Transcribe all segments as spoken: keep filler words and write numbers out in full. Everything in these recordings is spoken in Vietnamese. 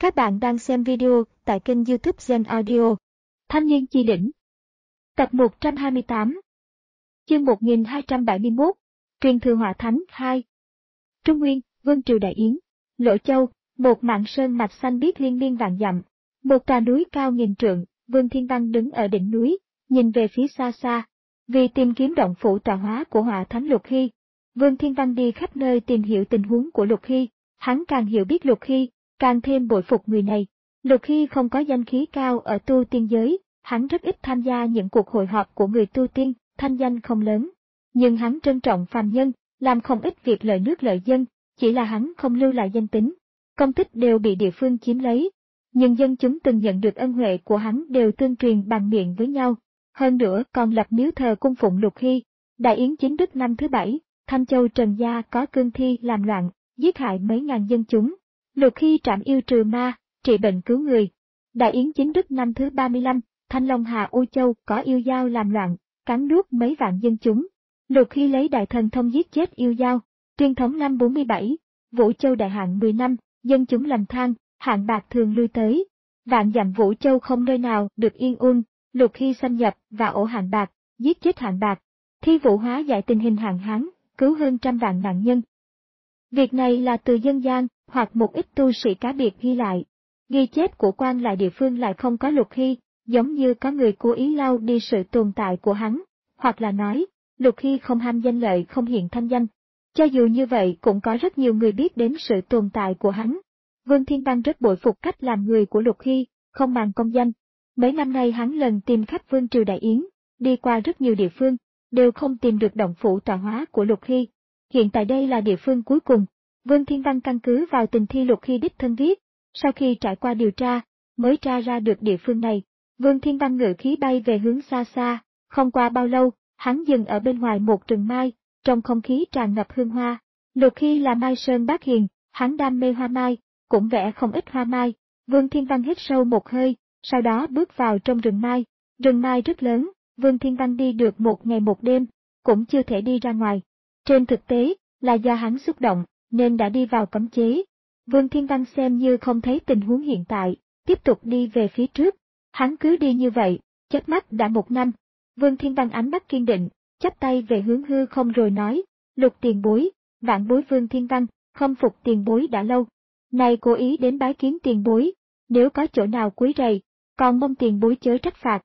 Các bạn đang xem video tại kênh YouTube Gen Audio. Thanh niên chi đỉnh. Tập một trăm hai mươi tám. Chương một nghìn hai trăm bảy mươi mốt. Truyền thừa Hỏa Thánh hai. Trung Nguyên, Vương triều Đại Yến, Lỗ Châu, một mảng sơn mạch xanh biếc liên miên vạn dặm, một tòa núi cao nghìn trượng. Vương Thiên Văn đứng ở đỉnh núi, nhìn về phía xa xa, vì tìm kiếm động phủ tọa hóa của Hỏa Thánh Lục Hy. Vương Thiên Văn đi khắp nơi tìm hiểu tình huống của Lục Hy, hắn càng hiểu biết Lục Hy, càng thêm bội phục người này. Lục Hy không có danh khí cao ở tu tiên giới, hắn rất ít tham gia những cuộc hội họp của người tu tiên, thanh danh không lớn. Nhưng hắn trân trọng phàm nhân, làm không ít việc lợi nước lợi dân, chỉ là hắn không lưu lại danh tính. Công tích đều bị địa phương chiếm lấy. Nhưng dân chúng từng nhận được ân huệ của hắn đều tương truyền bằng miệng với nhau. Hơn nữa còn lập miếu thờ cung phụng Lục Hy. Đại Yến chính đức năm thứ bảy, Thanh Châu Trần Gia có cương thi làm loạn, giết hại mấy ngàn dân chúng. Lục Hy trảm yêu trừ ma, trị bệnh cứu người. Đại Yến chính đức năm thứ ba mươi lăm, Thanh Long Hà U Châu có yêu dao làm loạn, cắn nuốt mấy vạn dân chúng. Lục Hy lấy đại thần thông giết chết yêu dao. Tuyên thống năm bốn mươi bảy, Vũ Châu đại hạn mười năm, dân chúng lầm than, hạn bạc thường lui tới. Vạn dặm Vũ Châu không nơi nào được yên ổn. Lục Hy xâm nhập và ổ hạn bạc, giết chết hạn bạc. Thi Vũ hóa giải tình hình hạn hán, cứu hơn trăm vạn nạn nhân. Việc này là từ dân gian, hoặc một ít tu sĩ cá biệt ghi lại. Ghi chép của quan lại địa phương lại không có Lục Hy, giống như có người cố ý lau đi sự tồn tại của hắn, hoặc là nói, Lục Hy không ham danh lợi không hiện thanh danh. Cho dù như vậy cũng có rất nhiều người biết đến sự tồn tại của hắn. Vương Thiên Văn rất bội phục cách làm người của Lục Hy, không màng công danh. Mấy năm nay hắn lần tìm khắp Vương triều Đại Yến, đi qua rất nhiều địa phương, đều không tìm được động phủ tọa hóa của Lục Hy. Hiện tại đây là địa phương cuối cùng. Vương Thiên Văn căn cứ vào tình thi Lục Hy đích thân viết, sau khi trải qua điều tra, mới tra ra được địa phương này. Vương Thiên Văn ngự khí bay về hướng xa xa, không qua bao lâu, hắn dừng ở bên ngoài một rừng mai, trong không khí tràn ngập hương hoa. Lục Hy là Mai Sơn Bác Hiền, hắn đam mê hoa mai, cũng vẽ không ít hoa mai. Vương Thiên Văn hít sâu một hơi, sau đó bước vào trong rừng mai. Rừng mai rất lớn, Vương Thiên Văn đi được một ngày một đêm, cũng chưa thể đi ra ngoài. Trên thực tế, là do hắn xúc động, nên đã đi vào cấm chế. Vương Thiên Văn xem như không thấy tình huống hiện tại, tiếp tục đi về phía trước. Hắn cứ đi như vậy, chớp mắt đã một năm. Vương Thiên Văn ánh mắt kiên định, chắp tay về hướng hư không rồi nói, Lục tiền bối, vạn bối Vương Thiên Văn, khâm phục tiền bối đã lâu. Này cố ý đến bái kiến tiền bối, nếu có chỗ nào quấy rầy, còn mong tiền bối chớ trách phạt.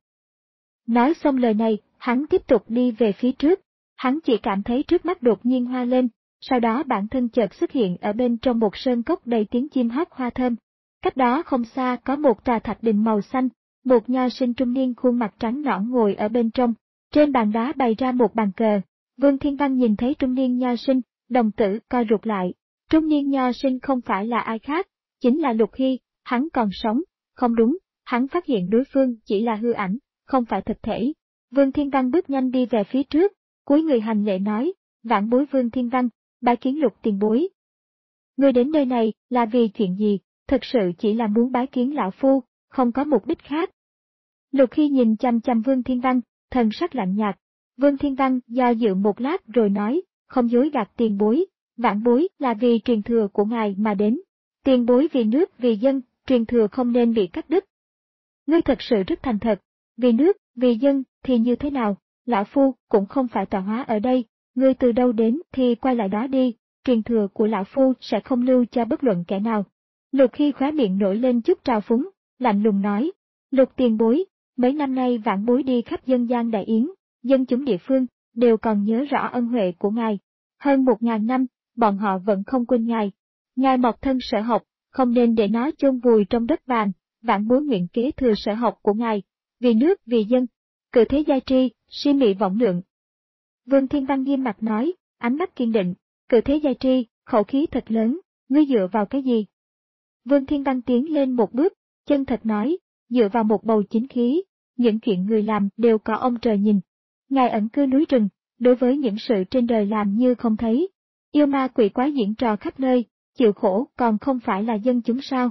Nói xong lời này, hắn tiếp tục đi về phía trước. Hắn chỉ cảm thấy trước mắt đột nhiên hoa lên, sau đó bản thân chợt xuất hiện ở bên trong một sơn cốc đầy tiếng chim hót hoa thơm. Cách đó không xa có một tòa thạch đình màu xanh, một nho sinh trung niên khuôn mặt trắng nõn ngồi ở bên trong. Trên bàn đá bày ra một bàn cờ. Vương Thiên Văn nhìn thấy trung niên nho sinh, đồng tử co rụt lại. Trung niên nho sinh không phải là ai khác, chính là Lục Hy. Hắn còn sống. Không đúng, hắn phát hiện đối phương chỉ là hư ảnh, không phải thực thể. Vương Thiên Văn bước nhanh đi về phía trước, cúi người hành lễ nói, vạn bối Vương Thiên Văn, bái kiến Lục tiền bối. Ngươi đến nơi này là vì chuyện gì? Thực sự chỉ là muốn bái kiến lão phu, không có mục đích khác. Lục Hy nhìn chăm chăm Vương Thiên Văn, thần sắc lạnh nhạt. Vương Thiên Văn do dự một lát rồi nói, không dối gạt tiền bối, vạn bối là vì truyền thừa của ngài mà đến. Tiền bối vì nước vì dân, truyền thừa không nên bị cắt đứt. Ngươi thật sự rất thành thật, vì nước, vì dân thì như thế nào? Lão phu cũng không phải tọa hóa ở đây, ngươi từ đâu đến thì quay lại đó đi, truyền thừa của lão phu sẽ không lưu cho bất luận kẻ nào. Lục Hy khóe miệng nổi lên chút trào phúng, lạnh lùng nói, Lục tiền bối, mấy năm nay vãn bối đi khắp dân gian Đại Yến, dân chúng địa phương, đều còn nhớ rõ ân huệ của ngài. Hơn một ngàn năm, bọn họ vẫn không quên ngài. Ngài mọc thân sở học, không nên để nó chôn vùi trong đất vàng, vãn bối nguyện kế thừa sở học của ngài, vì nước vì dân. Cự thế giai tri, si mị vọng lượng. Vương Thiên Văn nghiêm mặt nói, ánh mắt kiên định, cự thế giai tri, khẩu khí thật lớn, ngươi dựa vào cái gì? Vương Thiên Văn tiến lên một bước, chân thật nói, dựa vào một bầu chính khí, những chuyện người làm đều có ông trời nhìn. Ngài ẩn cư núi rừng, đối với những sự trên đời làm như không thấy. Yêu ma quỷ quái diễn trò khắp nơi, chịu khổ còn không phải là dân chúng sao?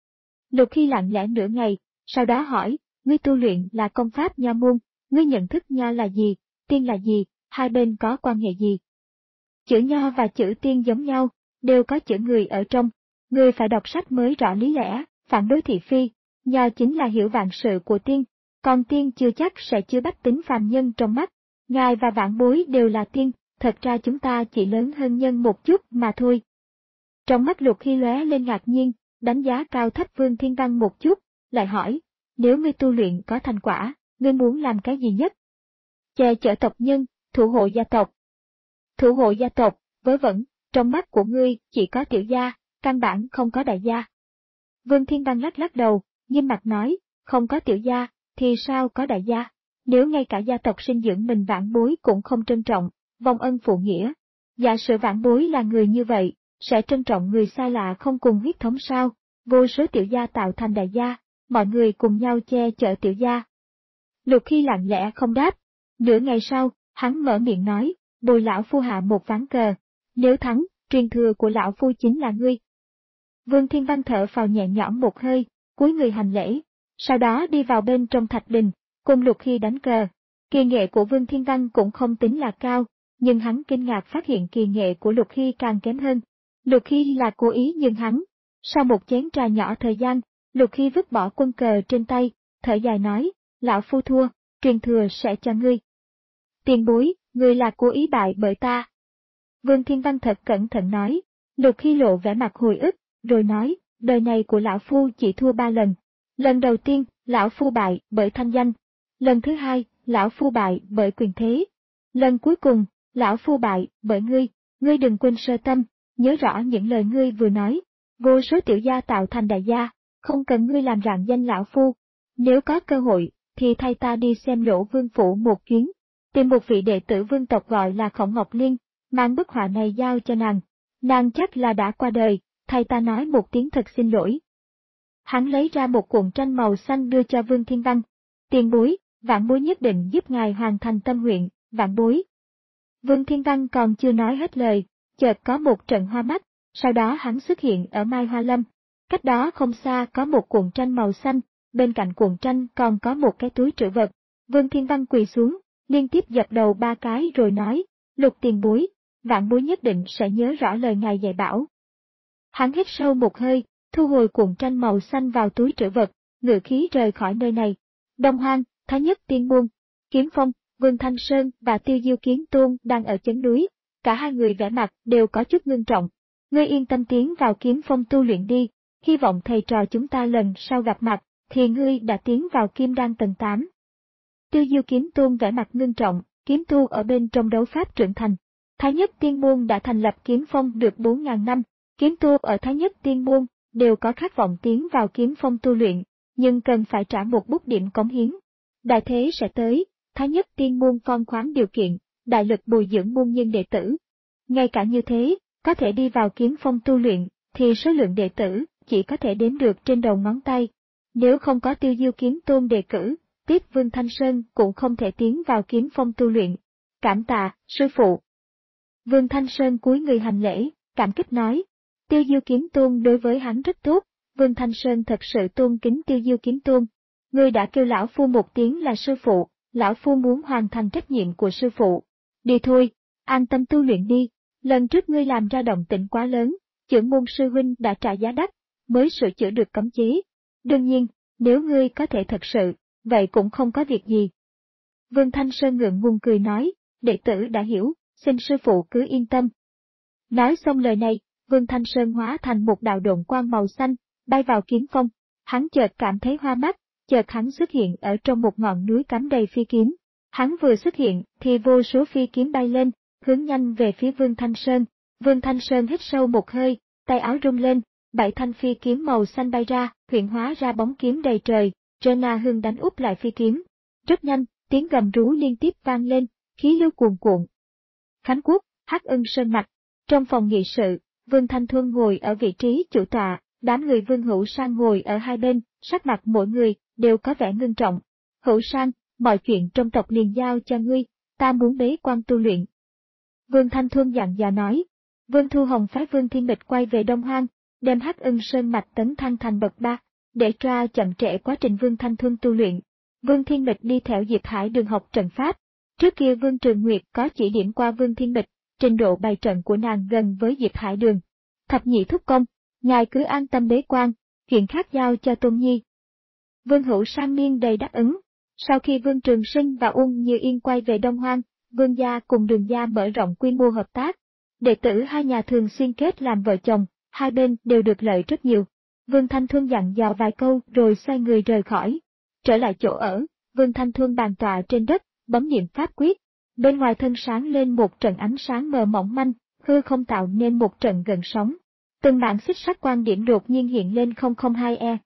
Lục Hy lặng lẽ nửa ngày, sau đó hỏi, ngươi tu luyện là công pháp nho môn, ngươi nhận thức nho là gì, tiên là gì, hai bên có quan hệ gì? Chữ nho và chữ tiên giống nhau, đều có chữ người ở trong, ngươi phải đọc sách mới rõ lý lẽ, phản đối thị phi, nho chính là hiểu vạn sự của tiên, còn tiên chưa chắc sẽ chứa bách tính phàm nhân trong mắt. Ngài và vãn bối đều là tiên, thật ra chúng ta chỉ lớn hơn nhân một chút mà thôi. Trong mắt Lục Hy lóe lên ngạc nhiên, đánh giá cao thấp Vương Thiên Văn một chút, lại hỏi, nếu ngươi tu luyện có thành quả, ngươi muốn làm cái gì nhất? Che chở tộc nhân, thủ hộ gia tộc. Thủ hộ gia tộc, vớ vẩn, trong mắt của ngươi chỉ có tiểu gia, căn bản không có đại gia. Vương Thiên Văn lắc lắc đầu, nghiêm mặt nói, không có tiểu gia, thì sao có đại gia? Nếu ngay cả gia tộc sinh dưỡng mình vãn bối cũng không trân trọng, vong ân phụ nghĩa. Giả sử vãn bối là người như vậy, sẽ trân trọng người xa lạ không cùng huyết thống sao? Vô số tiểu gia tạo thành đại gia, mọi người cùng nhau che chở tiểu gia. Lục Hy lặng lẽ không đáp. Nửa ngày sau, hắn mở miệng nói, bồi lão phu hạ một ván cờ. Nếu thắng, truyền thừa của lão phu chính là ngươi. Vương Thiên Văn thở phào nhẹ nhõm một hơi, cúi người hành lễ, sau đó đi vào bên trong thạch đình, cùng Lục Hy đánh cờ. Kỳ nghệ của Vương Thiên Văn cũng không tính là cao, nhưng hắn kinh ngạc phát hiện kỳ nghệ của Lục Hy càng kém hơn. Lục Hy là cố ý nhưng hắn. Sau một chén trà nhỏ thời gian, Lục Hy vứt bỏ quân cờ trên tay, thở dài nói, lão phu thua, truyền thừa sẽ cho ngươi. Tiền bối, ngươi là cố ý bại bởi ta. Vương Thiên Văn thật cẩn thận nói. Lục Hy lộ vẻ mặt hồi ức, rồi nói, đời này của lão phu chỉ thua ba lần. Lần đầu tiên, lão phu bại bởi thanh danh. Lần thứ hai, lão phu bại bởi quyền thế. Lần cuối cùng, lão phu bại bởi ngươi, ngươi đừng quên sơ tâm, nhớ rõ những lời ngươi vừa nói. Vô số tiểu gia tạo thành đại gia, không cần ngươi làm rạng danh lão phu. Nếu có cơ hội, thì thay ta đi xem Lỗ Vương phủ một chuyến, tìm một vị đệ tử vương tộc gọi là Khổng Ngọc Liên, mang bức họa này giao cho nàng. Nàng chắc là đã qua đời, thay ta nói một tiếng thật xin lỗi. Hắn lấy ra một cuộn tranh màu xanh đưa cho Vương Thiên Văn. Tiền bối, vãn bối nhất định giúp ngài hoàn thành tâm nguyện, vãn bối. Vương Thiên Văn còn chưa nói hết lời, chợt có một trận hoa mắt, sau đó hắn xuất hiện ở Mai Hoa Lâm. Cách đó không xa có một cuộn tranh màu xanh, bên cạnh cuộn tranh còn có một cái túi trữ vật. Vương Thiên Văn quỳ xuống, liên tiếp dập đầu ba cái rồi nói, Lục tiền bối, vãn bối nhất định sẽ nhớ rõ lời ngài dạy bảo. Hắn hít sâu một hơi, thu hồi cuộn tranh màu xanh vào túi trữ vật, ngự khí rời khỏi nơi này. Đông Hoang, Thái Nhất Tiên Môn, Kiếm Phong, Vương Thanh Sơn và Tiêu Diêu Kiếm Tôn đang ở chấn núi, cả hai người vẻ mặt đều có chút ngưng trọng. Ngươi yên tâm tiến vào Kiếm Phong tu luyện đi, hy vọng thầy trò chúng ta lần sau gặp mặt, thì ngươi đã tiến vào Kim Đan tầng tám. Tiêu Diêu Kiếm Tôn vẻ mặt ngưng trọng, kiếm tu ở bên trong đấu pháp trưởng thành. Thái Nhất Tiên Môn đã thành lập Kiếm Phong được bốn nghìn năm, kiếm tu ở Thái Nhất Tiên Môn đều có khát vọng tiến vào Kiếm Phong tu luyện, nhưng cần phải trả một bút điểm cống hiến. Đại thế sẽ tới, Thái Nhất Tiên Môn phong khoáng điều kiện, đại lực bồi dưỡng môn nhân đệ tử. Ngay cả như thế, có thể đi vào Kiếm Phong tu luyện, thì số lượng đệ tử chỉ có thể đếm được trên đầu ngón tay. Nếu không có Tiêu Diêu Kiếm Tôn đề cử, tiếp Vương Thanh Sơn cũng không thể tiến vào Kiếm Phong tu luyện. Cảm tạ, sư phụ. Vương Thanh Sơn cúi người hành lễ, cảm kích nói. Tiêu Diêu Kiếm Tôn đối với hắn rất tốt, Vương Thanh Sơn thật sự tôn kính Tiêu Diêu Kiếm Tôn. Ngươi đã kêu lão phu một tiếng là sư phụ, lão phu muốn hoàn thành trách nhiệm của sư phụ. Đi thôi, an tâm tu luyện đi, lần trước ngươi làm ra động tĩnh quá lớn, trưởng môn sư huynh đã trả giá đắt, mới sửa chữa được cấm chế. Đương nhiên, nếu ngươi có thể thật sự, vậy cũng không có việc gì. Vương Thanh Sơn ngượng ngùng cười nói, đệ tử đã hiểu, xin sư phụ cứ yên tâm. Nói xong lời này, Vương Thanh Sơn hóa thành một đạo độn quang màu xanh, bay vào Kiếm Phong. Hắn chợt cảm thấy hoa mắt, chợt hắn xuất hiện ở trong một ngọn núi cắm đầy phi kiếm. Hắn vừa xuất hiện thì vô số phi kiếm bay lên, hướng nhanh về phía Vương Thanh Sơn. Vương Thanh Sơn hít sâu một hơi, tay áo rung lên, bảy thanh phi kiếm màu xanh bay ra, hiện hóa ra bóng kiếm đầy trời, Rena Hương đánh úp lại phi kiếm. Rất nhanh, tiếng gầm rú liên tiếp vang lên, khí lưu cuồn cuộn. Khánh Quốc, Hắc Ưng Sơn Mạch. Trong phòng nghị sự, Vương Thanh Thuân ngồi ở vị trí chủ tọa, đám người Vương Hữu Sang ngồi ở hai bên, sắc mặt mỗi người đều có vẻ ngưng trọng. Hữu Sang, mọi chuyện trong tộc liền giao cho ngươi, ta muốn bế quan tu luyện. Vương Thanh Thuân dặn dò nói. Vương Thu Hồng phái Vương Thiên Mịch quay về Đông Hoang, đem Hắc Ưng Sơn Mạch tấn thăng thành bậc ba, để tra chậm trễ quá trình Vương Thanh Thuân tu luyện. Vương Thiên Mịch đi theo Diệp Hải Đường học trận pháp. Trước kia Vương Trường Nguyệt có chỉ điểm qua Vương Thiên Mịch, trình độ bày trận của nàng gần với Diệp Hải Đường. Thập nhị thúc công, ngài cứ an tâm bế quan, chuyện khác giao cho Tôn Nhi. Vương Hữu Sang miên đầy đáp ứng. Sau khi Vương Trường Sinh và Uông Như Yên quay về Đông Hoang, Vương gia cùng Đường gia mở rộng quy mô hợp tác. Đệ tử hai nhà thường xuyên kết làm vợ chồng, hai bên đều được lợi rất nhiều. Vương Thanh Thuân dặn dò vài câu rồi xoay người rời khỏi. Trở lại chỗ ở, Vương Thanh Thuân bàn tọa trên đất, bấm niệm pháp quyết. Bên ngoài thân sáng lên một trận ánh sáng mờ mỏng manh, hư không tạo nên một trận gần sóng. Từng mảng xích sắt quan điểm đột nhiên hiện lên không không hai e.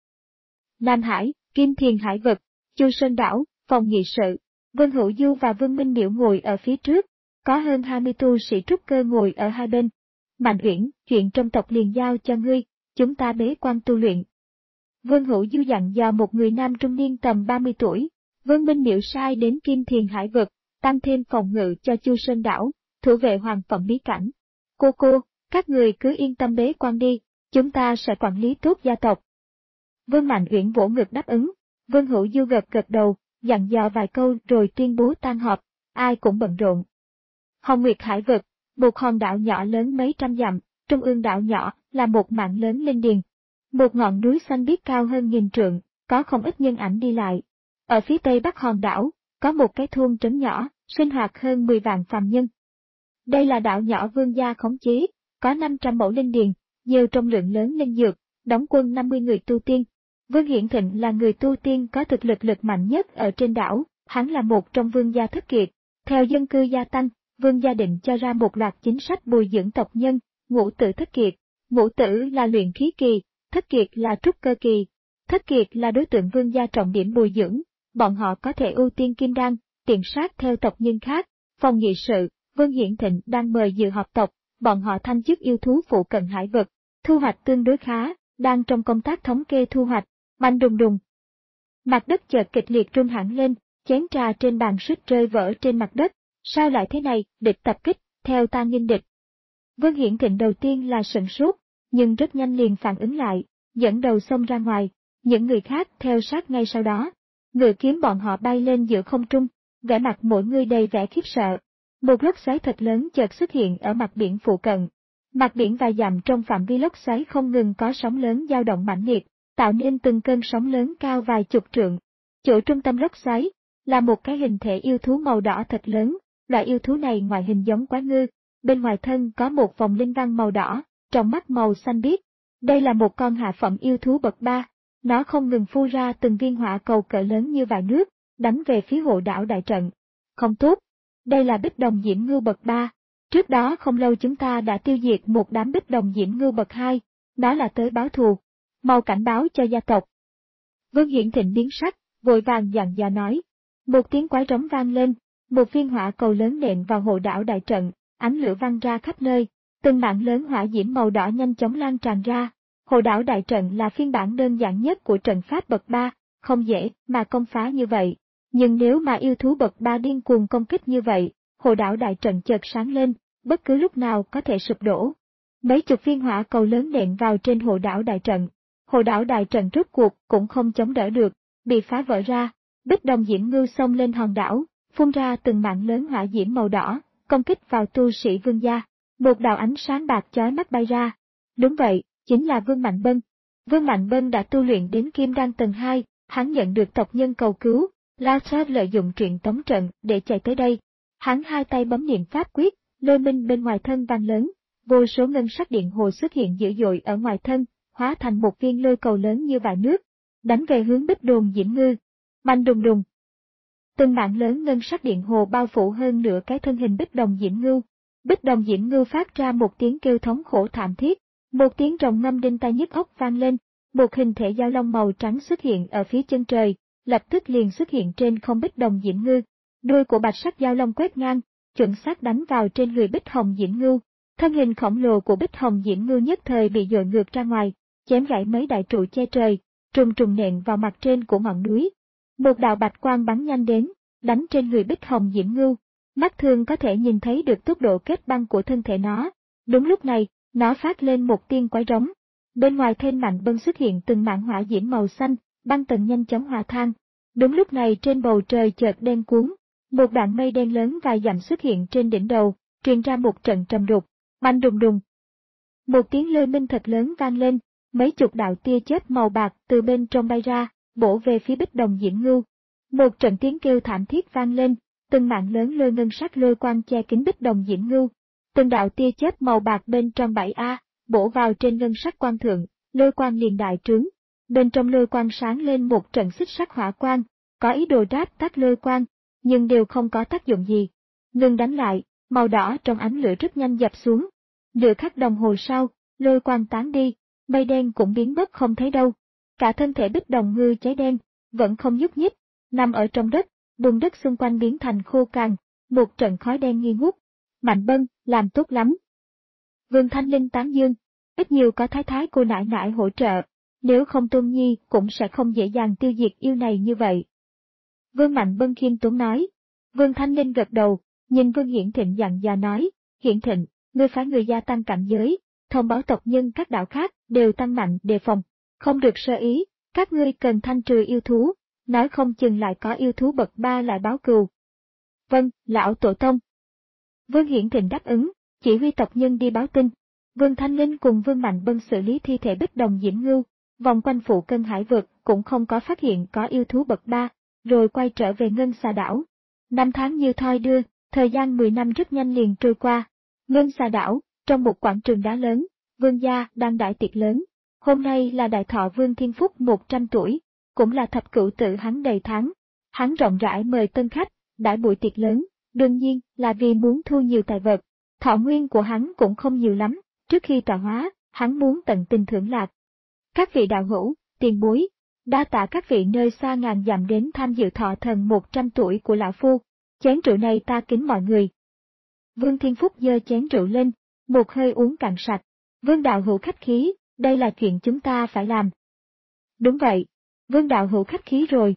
Nam Hải, Kim Thiền Hải Vực, Chu Sơn Đảo, phòng nghị sự. Vương Hữu Du và Vương Minh Miểu ngồi ở phía trước, có hơn hai mươi tu sĩ trúc cơ ngồi ở hai bên. Mạnh Uyển, chuyện trong tộc liền giao cho ngươi, chúng ta bế quan tu luyện. Vương Hữu Du dặn dò một người nam trung niên tầm ba mươi tuổi, Vương Minh Miểu sai đến Kim Thiền Hải Vực, tăng thêm phòng ngự cho Chu Sơn Đảo, thủ vệ hoàng phẩm bí cảnh. Cô cô, các người cứ yên tâm bế quan đi, chúng ta sẽ quản lý tốt gia tộc. Vương Mạnh Uyển vỗ ngực đáp ứng, Vương Hữu Du gật gật đầu, dặn dò vài câu rồi tuyên bố tan họp, ai cũng bận rộn. Hồng Nguyệt Hải Vực, một hòn đảo nhỏ lớn mấy trăm dặm, trung ương đảo nhỏ là một mảng lớn linh điền. Một ngọn núi xanh biếc cao hơn nghìn trượng, có không ít nhân ảnh đi lại. Ở phía tây bắc hòn đảo, có một cái thôn trấn nhỏ, sinh hoạt hơn mười vạn phàm nhân. Đây là đảo nhỏ Vương gia khống chế, có năm trăm mẫu linh điền, nhiều trong lượng lớn linh dược, đóng quân năm mươi người tu tiên. Vương Hiển Thịnh là người tu tiên có thực lực lực mạnh nhất ở trên đảo, hắn là một trong vương gia thất kiệt. Theo dân cư gia tăng, vương gia định cho ra một loạt chính sách bồi dưỡng tộc nhân, ngũ tử thất kiệt. Ngũ tử là luyện khí kỳ, thất kiệt là trúc cơ kỳ. Thất kiệt là đối tượng vương gia trọng điểm bồi dưỡng, bọn họ có thể ưu tiên kim đan, tiện sát theo tộc nhân khác. Phòng nghị sự, Vương Hiển Thịnh đang mời dự họp tộc, bọn họ thanh chức yêu thú phụ cận hải vực, thu hoạch tương đối khá, đang trong công tác thống kê thu hoạch. Mạnh đùng đùng. Mặt đất chợt kịch liệt rung hẳn lên, chén trà trên bàn suýt rơi vỡ trên mặt đất. Sao lại thế này, địch tập kích, theo ta nghênh địch. Vương Hiển Thịnh đầu tiên là sửng sốt, nhưng rất nhanh liền phản ứng lại, dẫn đầu xông ra ngoài, những người khác theo sát ngay sau đó. Ngự kiếm bọn họ bay lên giữa không trung, vẻ mặt mỗi người đầy vẻ khiếp sợ. Một lốc xoáy thật lớn chợt xuất hiện ở mặt biển phụ cận. Mặt biển vài dặm trong phạm vi lốc xoáy không ngừng có sóng lớn dao động mãnh liệt, tạo nên từng cơn sóng lớn cao vài chục trượng. Chỗ trung tâm lốc xoáy là một cái hình thể yêu thú màu đỏ thật lớn, loại yêu thú này ngoại hình giống quái ngư, bên ngoài thân có một vòng linh văn màu đỏ, trong mắt màu xanh biếc. Đây là một con hạ phẩm yêu thú bậc ba, nó không ngừng phun ra từng viên hỏa cầu cỡ lớn như vại nước, đánh về phía hộ đảo đại trận. Không tốt, đây là bích đồng diễm ngưu bậc ba. Trước đó không lâu chúng ta đã tiêu diệt một đám bích đồng diễm ngưu bậc hai, đó là tới báo thù. Mau cảnh báo cho gia tộc. Vương Hiển Thịnh biến sắc, vội vàng dặn dò nói. Một tiếng quái trống vang lên, một viên hỏa cầu lớn nện vào hộ đảo đại trận, ánh lửa văng ra khắp nơi, từng mảng lớn hỏa diễm màu đỏ nhanh chóng lan tràn ra. Hộ đảo đại trận là phiên bản đơn giản nhất của trận pháp bậc ba, không dễ mà công phá như vậy. Nhưng nếu mà yêu thú bậc ba điên cuồng công kích như vậy, hộ đảo đại trận chợt sáng lên, bất cứ lúc nào có thể sụp đổ. Mấy chục viên hỏa cầu lớn nện vào trên hộ đảo đại trận. Hộ đảo đại trận rốt cuộc cũng không chống đỡ được, bị phá vỡ ra. Bích đồng diễm ngưu xông lên hòn đảo, phun ra từng mảng lớn hỏa diễm màu đỏ, công kích vào tu sĩ Vương gia. Một đạo ánh sáng bạc chói mắt bay ra. Đúng vậy, chính là Vương Mạnh Bân. Vương Mạnh Bân đã tu luyện đến kim đan tầng hai, hắn nhận được tộc nhân cầu cứu, Lao Chát lợi dụng truyền tống trận để chạy tới đây. Hắn hai tay bấm niệm pháp quyết, lôi minh bên ngoài thân vang lớn, vô số ngân sắc điện hồ xuất hiện dữ dội ở ngoài thân, hóa thành một viên lôi cầu lớn như vại nước, đánh về hướng bích đồn diễm ngư. Mạnh đùng đùng. Từng mảng lớn ngân sắc điện hồ bao phủ hơn nửa cái thân hình bích đồng diễm ngưu. Bích đồng diễm ngưu phát ra một tiếng kêu thống khổ thảm thiết, một tiếng rồng ngâm đinh tai nhức óc vang lên, một hình thể dao long màu trắng xuất hiện ở phía chân trời, lập tức liền xuất hiện trên không bích đồng diễm ngư. Đuôi của bạch sắc dao long quét ngang, chuẩn xác đánh vào trên người bích hồng diễm ngưu. Thân hình khổng lồ của bích hồng diễm ngưu nhất thời bị dội ngược ra ngoài, chém gãy mấy đại trụ che trời, trùng trùng nện vào mặt trên của ngọn núi. Một đạo bạch quang bắn nhanh đến, đánh trên người bích hồng diễm ngưu. Mắt thường có thể nhìn thấy được tốc độ kết băng của thân thể nó. Đúng lúc này, nó phát lên một tiếng quái rống. Bên ngoài Thiên Mạnh Bân xuất hiện từng mảng hỏa diễm màu xanh, băng tần nhanh chóng hòa tan. Đúng lúc này trên bầu trời chợt đen cuốn, một đoạn mây đen lớn vài dặm xuất hiện trên đỉnh đầu, truyền ra một trận trầm đục, mạnh đùng đùng. Một tiếng lôi minh thật lớn vang lên, Mấy chục đạo tia chớp màu bạc từ bên trong bay ra, bổ về phía Bích Đồng Diễm Ngưu. Một trận tiếng kêu thảm thiết vang lên, từng mạng lớn lôi ngân sắc lôi quang che kín Bích Đồng Diễm Ngưu. Từng đạo tia chớp màu bạc bên trong bảy A, bổ vào trên ngân sắc quang thượng, lôi quang liền đại trướng. Bên trong lôi quang sáng lên một trận xích sắc hỏa quang, có ý đồ ráp tắt lôi quang, nhưng đều không có tác dụng gì. Ngưng đánh lại, màu đỏ trong ánh lửa rất nhanh dập xuống. Nửa khắc đồng hồ sau, lôi quang tán đi, mây đen cũng biến mất không thấy đâu. Cả thân thể Bích Đồng Ngưu cháy đen, vẫn không nhúc nhích, nằm ở trong đất, bùn đất xung quanh biến thành khô cằn, một trận khói đen nghi ngút. Mạnh Bân, làm tốt lắm. Vương Thanh Linh tán dương, ít nhiều có thái thái cô nãi nãi hỗ trợ, nếu không Tôn Nhi cũng sẽ không dễ dàng tiêu diệt yêu này như vậy. Vương Mạnh Bân khiêm tốn nói. Vương Thanh Linh gật đầu, nhìn Vương Hiển Thịnh dặn dò nói, Hiển Thịnh, ngươi phái người gia tăng cảnh giới, thông báo tộc nhân các đạo khác đều tăng mạnh đề phòng, không được sơ ý, các ngươi cần thanh trừ yêu thú, nói không chừng lại có yêu thú bậc ba lại báo cừu. Vâng, lão tổ tông. Vương Hiển Thịnh đáp ứng, chỉ huy tộc nhân đi báo tin. Vương Thanh Linh cùng Vương Mạnh Bân xử lý thi thể Bích Đồng Diễm Ngưu, vòng quanh phụ cân hải vực cũng không có phát hiện có yêu thú bậc ba, rồi quay trở về Ngân Xà Đảo. Năm tháng như thoi đưa, thời gian mười năm rất nhanh liền trôi qua. Ngân Xà Đảo, trong một quảng trường đá lớn, Vương gia đang đại tiệc lớn. Hôm nay là đại thọ Vương Thiên Phúc một trăm tuổi, cũng là thập cửu tử hắn đầy tháng. Hắn rộng rãi mời tân khách, đãi buổi tiệc lớn, đương nhiên là vì muốn thu nhiều tài vật. Thọ nguyên của hắn cũng không nhiều lắm, trước khi tọa hóa, hắn muốn tận tình thưởng lạc. Các vị đạo hữu, tiền bối, đa tạ các vị nơi xa ngàn dặm đến tham dự thọ thần một trăm tuổi của lão phu, chén rượu này ta kính mọi người. Vương Thiên Phúc giơ chén rượu lên, một hơi uống cạn sạch. Vương đạo hữu khách khí, đây là chuyện chúng ta phải làm. Đúng vậy, Vương đạo hữu khách khí rồi.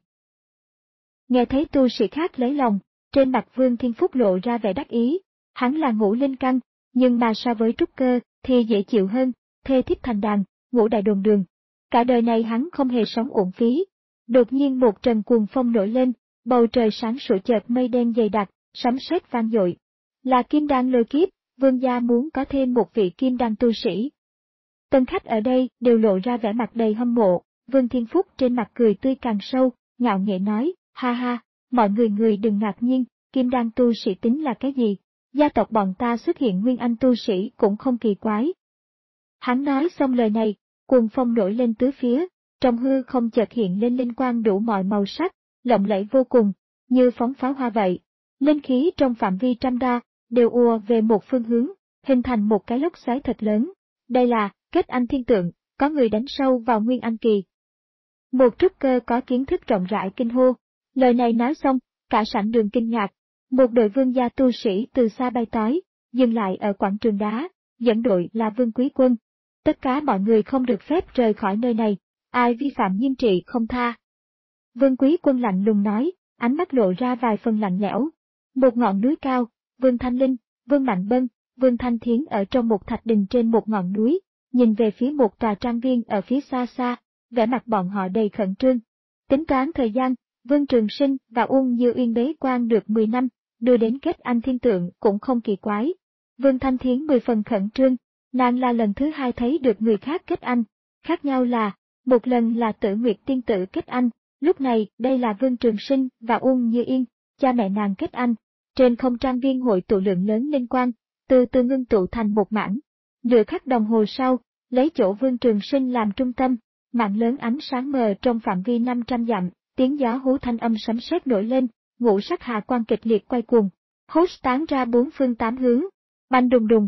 Nghe thấy tu sĩ khác lấy lòng, trên mặt Vương Thiên Phúc lộ ra vẻ đắc ý. Hắn là ngũ linh căn, nhưng mà so với trúc cơ thì dễ chịu hơn, thê thiếp thành đàn, ngũ đại đồn đường. Cả đời này hắn không hề sống uổng phí. Đột nhiên một trận cuồng phong nổi lên, bầu trời sáng sủa chợt mây đen dày đặc, sấm sét vang dội. Là kim đan lôi kiếp, Vương gia muốn có thêm một vị kim đan tu sĩ. Tân khách ở đây đều lộ ra vẻ mặt đầy hâm mộ, Vương Thiên Phúc trên mặt cười tươi càng sâu, ngạo nghễ nói, ha ha, mọi người người đừng ngạc nhiên, kim đan tu sĩ tính là cái gì? Gia tộc bọn ta xuất hiện nguyên anh tu sĩ cũng không kỳ quái. Hắn nói xong lời này, cuồng phong nổi lên tứ phía, trong hư không chợt hiện lên linh quang đủ mọi màu sắc, lộng lẫy vô cùng, như phóng pháo hoa vậy. Linh khí trong phạm vi trăm đa, đều ùa về một phương hướng, hình thành một cái lốc xoáy thật lớn. Đây là kết anh thiên tượng, có người đánh sâu vào nguyên anh kỳ. Một trúc cơ có kiến thức rộng rãi kinh hô. Lời này nói xong, cả sảnh đường kinh ngạc. Một đội vương gia tu sĩ từ xa bay tới, dừng lại ở quảng trường đá, dẫn đội là Vương Quý Quân. Tất cả mọi người không được phép rời khỏi nơi này, ai vi phạm nghiêm trị không tha. Vương Quý Quân lạnh lùng nói, ánh mắt lộ ra vài phần lạnh lẽo. Một ngọn núi cao, Vương Thanh Linh, Vương Mạnh Bân, Vương Thanh Thiến ở trong một thạch đình trên một ngọn núi, nhìn về phía một tòa trang viên ở phía xa xa, vẻ mặt bọn họ đầy khẩn trương. Tính toán thời gian, Vương Trường Sinh và Uông Như Uyên bế quan được mười năm, đưa đến kết anh thiên tượng cũng không kỳ quái. Vương Thanh Thiến mười phần khẩn trương, nàng là lần thứ hai thấy được người khác kết anh. Khác nhau là, một lần là Tử Nguyệt tiên tử kết anh, lúc này đây là Vương Trường Sinh và Uông Như Yên, cha mẹ nàng kết anh. Trên không trang viên hội tụ lượng lớn linh quang, từ từ ngưng tụ thành một mảng. Nửa khắc đồng hồ sau, lấy chỗ Vương Trường Sinh làm trung tâm, mảng lớn ánh sáng mờ trong phạm vi năm trăm dặm, tiếng gió hú thanh âm sấm sét nổi lên, ngũ sắc hà quang kịch liệt quay cuồng, hốt tán ra bốn phương tám hướng, bành đùng đùng.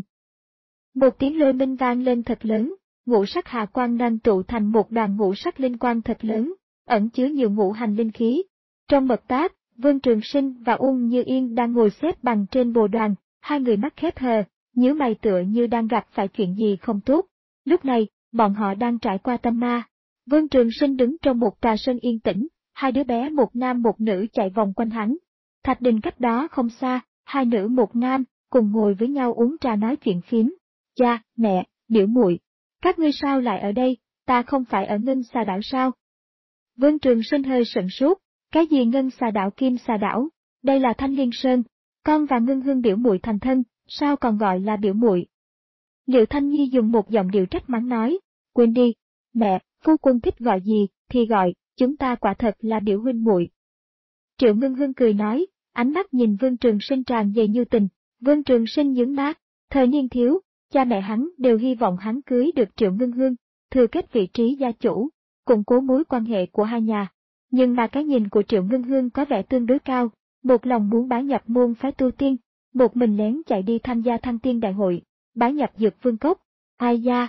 Một tiếng lôi minh vang lên thật lớn, ngũ sắc hà quang đang tụ thành một đoàn ngũ sắc linh quang thật lớn, ẩn chứa nhiều ngũ hành linh khí. Trong mật táp, Vương Trường Sinh và Uông Như Yên đang ngồi xếp bằng trên bồ đoàn, hai người mắt khép hờ, nhíu mày tựa như đang gặp phải chuyện gì không tốt. Lúc này, bọn họ đang trải qua tâm ma. Vương Trường Sinh đứng trong một tòa sân yên tĩnh, hai đứa bé một nam một nữ chạy vòng quanh hắn. Thạch đình cách đó không xa, hai nữ một nam, cùng ngồi với nhau uống trà nói chuyện phím. Cha, mẹ, biểu muội, các ngươi sao lại ở đây, ta không phải ở Ngân Xà Đảo sao? Vương Trường Sinh hơi sửng sốt, cái gì Ngân Xà Đảo Kim Xà Đảo, đây là Thanh Liên Sơn, con và Ngân Hương biểu muội thành thân, sao còn gọi là biểu muội? Liệu Thanh Nhi dùng một giọng điệu trách mắng nói, quên đi, Mẹ, phu quân thích gọi gì, thì gọi, chúng ta quả thật là biểu huynh muội. Triệu Ngân Hương cười nói, ánh mắt nhìn Vương Trường Sinh tràn đầy nhu tình. Vương Trường Sinh nhướng mát, thời niên thiếu, cha mẹ hắn đều hy vọng hắn cưới được Triệu Ngân Hương, thừa kết vị trí gia chủ, củng cố mối quan hệ của hai nhà. Nhưng mà cái nhìn của Triệu Ngân Hương có vẻ tương đối cao, một lòng muốn bái nhập môn phái tu tiên, một mình lén chạy đi tham gia thăng tiên đại hội, bái nhập Dược Vương Cốc. Ai da!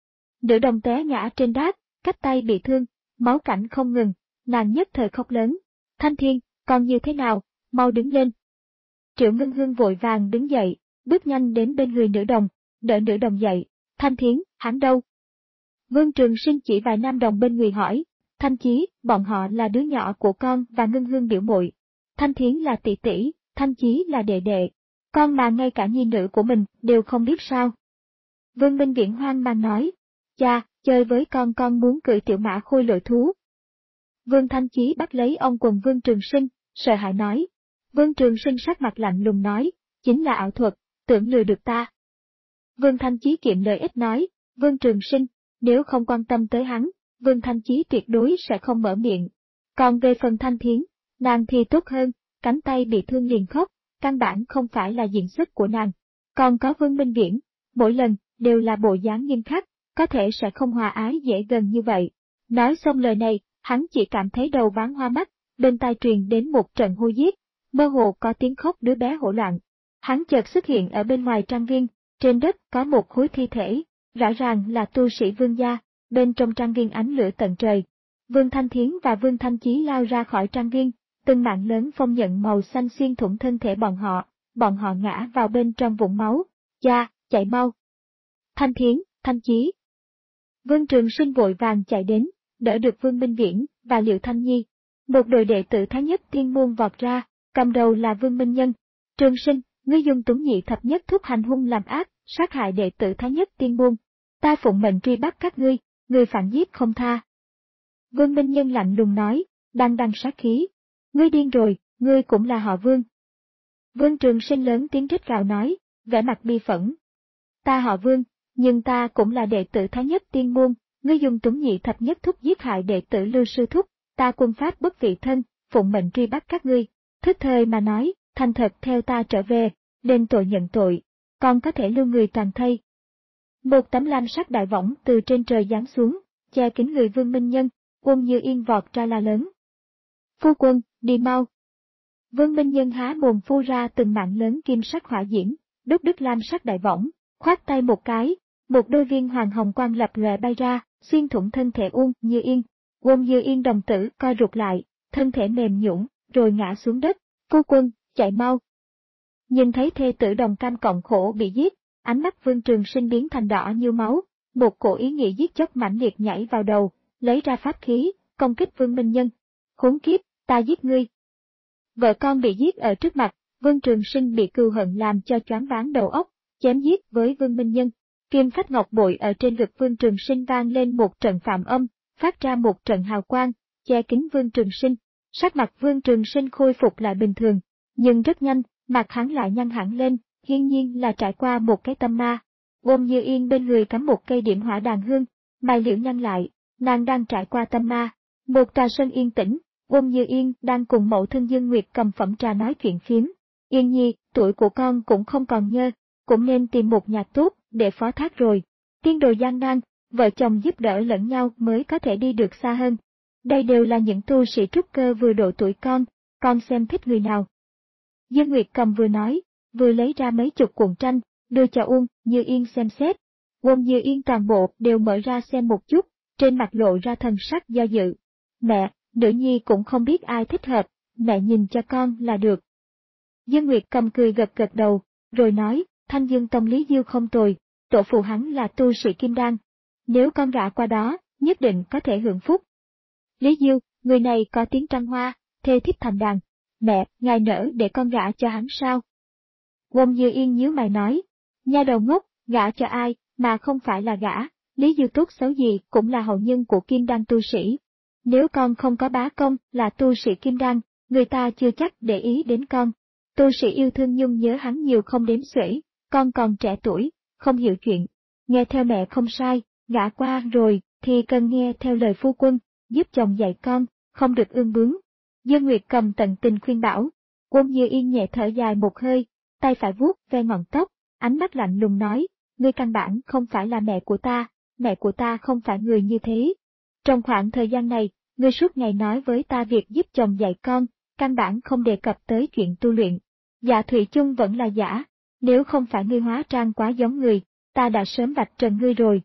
Nữ đồng té ngã trên đát, cách tay bị thương, máu cảnh không ngừng, nàng nhất thời khóc lớn. Thanh Thiên, còn như thế nào, mau đứng lên. Triệu Ngân Hương vội vàng đứng dậy, bước nhanh đến bên người nữ đồng, đỡ nữ đồng dậy. Thanh Thiến, hắn đâu? Vương Trường Sinh chỉ vài nam đồng bên người hỏi. Thanh Chí, bọn họ là đứa nhỏ của con và Ngân Hương biểu muội. Thanh Thiến là tỷ tỷ, Thanh Chí là đệ đệ. Con mà ngay cả nhi nữ của mình đều không biết sao. Vương Minh Viễn hoang mang nói. Cha, chơi với con con muốn cưỡi tiểu mã khôi lội thú. Vương Thanh Chí bắt lấy ông quần Vương Trường Sinh, sợ hãi nói. Vương Trường Sinh sắc mặt lạnh lùng nói, chính là ảo thuật, tưởng lừa được ta. Vương Thanh Chí kiệm lời ít nói, Vương Trường Sinh, nếu không quan tâm tới hắn, Vương Thanh Chí tuyệt đối sẽ không mở miệng. Còn về phần Thanh Thiến, nàng thì tốt hơn, cánh tay bị thương liền khóc, căn bản không phải là diện sức của nàng. Còn có Vương Minh Viễn, mỗi lần đều là bộ dáng nghiêm khắc, có thể sẽ không hòa ái dễ gần như vậy. Nói xong lời này, hắn chỉ cảm thấy đầu váng hoa mắt, bên tai truyền đến một trận hô giết, mơ hồ có tiếng khóc đứa bé hỗn loạn. Hắn chợt xuất hiện ở bên ngoài trang viên, trên đất có một khối thi thể, rõ ràng là tu sĩ Vương gia, bên trong trang viên ánh lửa tận trời. Vương Thanh Thiến và Vương Thanh Chí lao ra khỏi trang viên, từng mạng lớn phong nhận màu xanh xuyên thủng thân thể bọn họ, bọn họ ngã vào bên trong vũng máu. Cha, chạy mau! Thanh Thiến, Thanh Chí! Vương Trường Sinh vội vàng chạy đến, đỡ được Vương Minh Viễn và Liệu Thanh Nhi. Một đội đệ tử Thái Nhất Tiên Môn vọt ra, cầm đầu là Vương Minh Nhân. Trường Sinh, ngươi dùng Tuấn Nhị Thập Nhất Thúc hành hung làm ác, sát hại đệ tử Thái Nhất Tiên Môn. Ta phụng mệnh truy bắt các ngươi, ngươi phản giết không tha. Vương Minh Nhân lạnh lùng nói, đang đằng sát khí. Ngươi điên rồi, ngươi cũng là họ Vương. Vương Trường Sinh lớn tiếng rít gào nói, vẻ mặt bi phẫn. Ta họ Vương, nhưng ta cũng là đệ tử Thái Nhất Tiên Môn, ngươi dùng Tuấn Nhị Thập Nhất Thúc giết hại đệ tử Lưu Sư Thúc, ta quân pháp bất vị thân, phụng mệnh truy bắt các ngươi. Thức thời mà nói, thành thật theo ta trở về, đền tội nhận tội, còn có thể lưu người toàn thây. Một tấm lam sắc đại võng từ trên trời giáng xuống, che kín người Vương Minh Nhân, Uông Như Yên vọt ra la lớn. Phu quân, đi mau. Vương Minh Nhân há mồm phu ra từng mạng lớn kim sắc hỏa diễm, đúc đứt lam sắc đại võng, khoát tay một cái, một đôi viên hoàng hồng quang lập lòe bay ra, xuyên thủng thân thể Uông Như Yên. Uông Như Yên đồng tử co rụt lại, thân thể mềm nhũn, rồi ngã xuống đất. Phu quân, chạy mau. Nhìn thấy thê tử đồng cam cộng khổ bị giết, ánh mắt Vương Trường Sinh biến thành đỏ như máu, một cổ ý nghĩ giết chóc mãnh liệt nhảy vào đầu, lấy ra pháp khí, công kích Vương Minh Nhân. Khốn kiếp, ta giết ngươi. Vợ con bị giết ở trước mặt, Vương Trường Sinh bị cừu hận làm cho choáng váng đầu óc, chém giết với Vương Minh Nhân. Kim phách ngọc bội ở trên ngực Vương Trường Sinh vang lên một trận phạm âm, phát ra một trận hào quang, che kín Vương Trường Sinh. Sắc mặt Vương Trường Sinh khôi phục lại bình thường, nhưng rất nhanh, mặt hắn lại nhăn hẳn lên, hiển nhiên là trải qua một cái tâm ma. Uông Như Yên bên người cắm một cây điểm hỏa đàn hương, mày liễu nhăn lại, nàng đang trải qua tâm ma. Một trà sân yên tĩnh, Uông Như Yên đang cùng mẫu thân Dương Nguyệt cầm phẩm trà nói chuyện phiếm. Yên Nhi, tuổi của con cũng không còn nhơ, cũng nên tìm một nhà tốt để phó thác rồi. Tiên đồ gian nan, vợ chồng giúp đỡ lẫn nhau mới có thể đi được xa hơn. Đây đều là những tu sĩ trúc cơ vừa độ tuổi con, con xem thích người nào. Dương Nguyệt cầm vừa nói, vừa lấy ra mấy chục cuộn tranh, đưa cho Uông Như Yên xem xét. Uông Như Yên toàn bộ đều mở ra xem một chút, trên mặt lộ ra thần sắc do dự. Mẹ, nữ nhi cũng không biết ai thích hợp, mẹ nhìn cho con là được. Dương Nguyệt cầm cười gật gật đầu, rồi nói, Thanh Dương Tông Lý Diêu không tồi, tổ phụ hắn là tu sĩ kim đan. Nếu con gả qua đó, nhất định có thể hưởng phúc. Lý Diêu, người này có tiếng trăng hoa, thê thiếp thành đàn. Mẹ, ngài nỡ để con gả cho hắn sao? Uông Như Yên nhíu mày nói, nha đầu ngốc, gả cho ai, mà không phải là gả, Lý Diêu tốt xấu gì cũng là hậu nhân của kim đan tu sĩ. Nếu con không có bá công là tu sĩ kim đan, người ta chưa chắc để ý đến con. Tu sĩ yêu thương nhung nhớ hắn nhiều không đếm xuể, con còn trẻ tuổi, không hiểu chuyện. Nghe theo mẹ không sai, gả qua rồi, thì cần nghe theo lời phu quân, giúp chồng dạy con, không được ương bướng. Dương Nguyệt Cầm tận tình khuyên bảo. Uông Như Yên nhẹ thở dài một hơi, tay phải vuốt ve ngọn tóc, ánh mắt lạnh lùng nói, ngươi căn bản không phải là mẹ của ta, mẹ của ta không phải người như thế. Trong khoảng thời gian này, ngươi suốt ngày nói với ta việc giúp chồng dạy con, căn bản không đề cập tới chuyện tu luyện. Dạ thủy chung vẫn là giả, nếu không phải ngươi hóa trang quá giống người, ta đã sớm vạch trần ngươi rồi.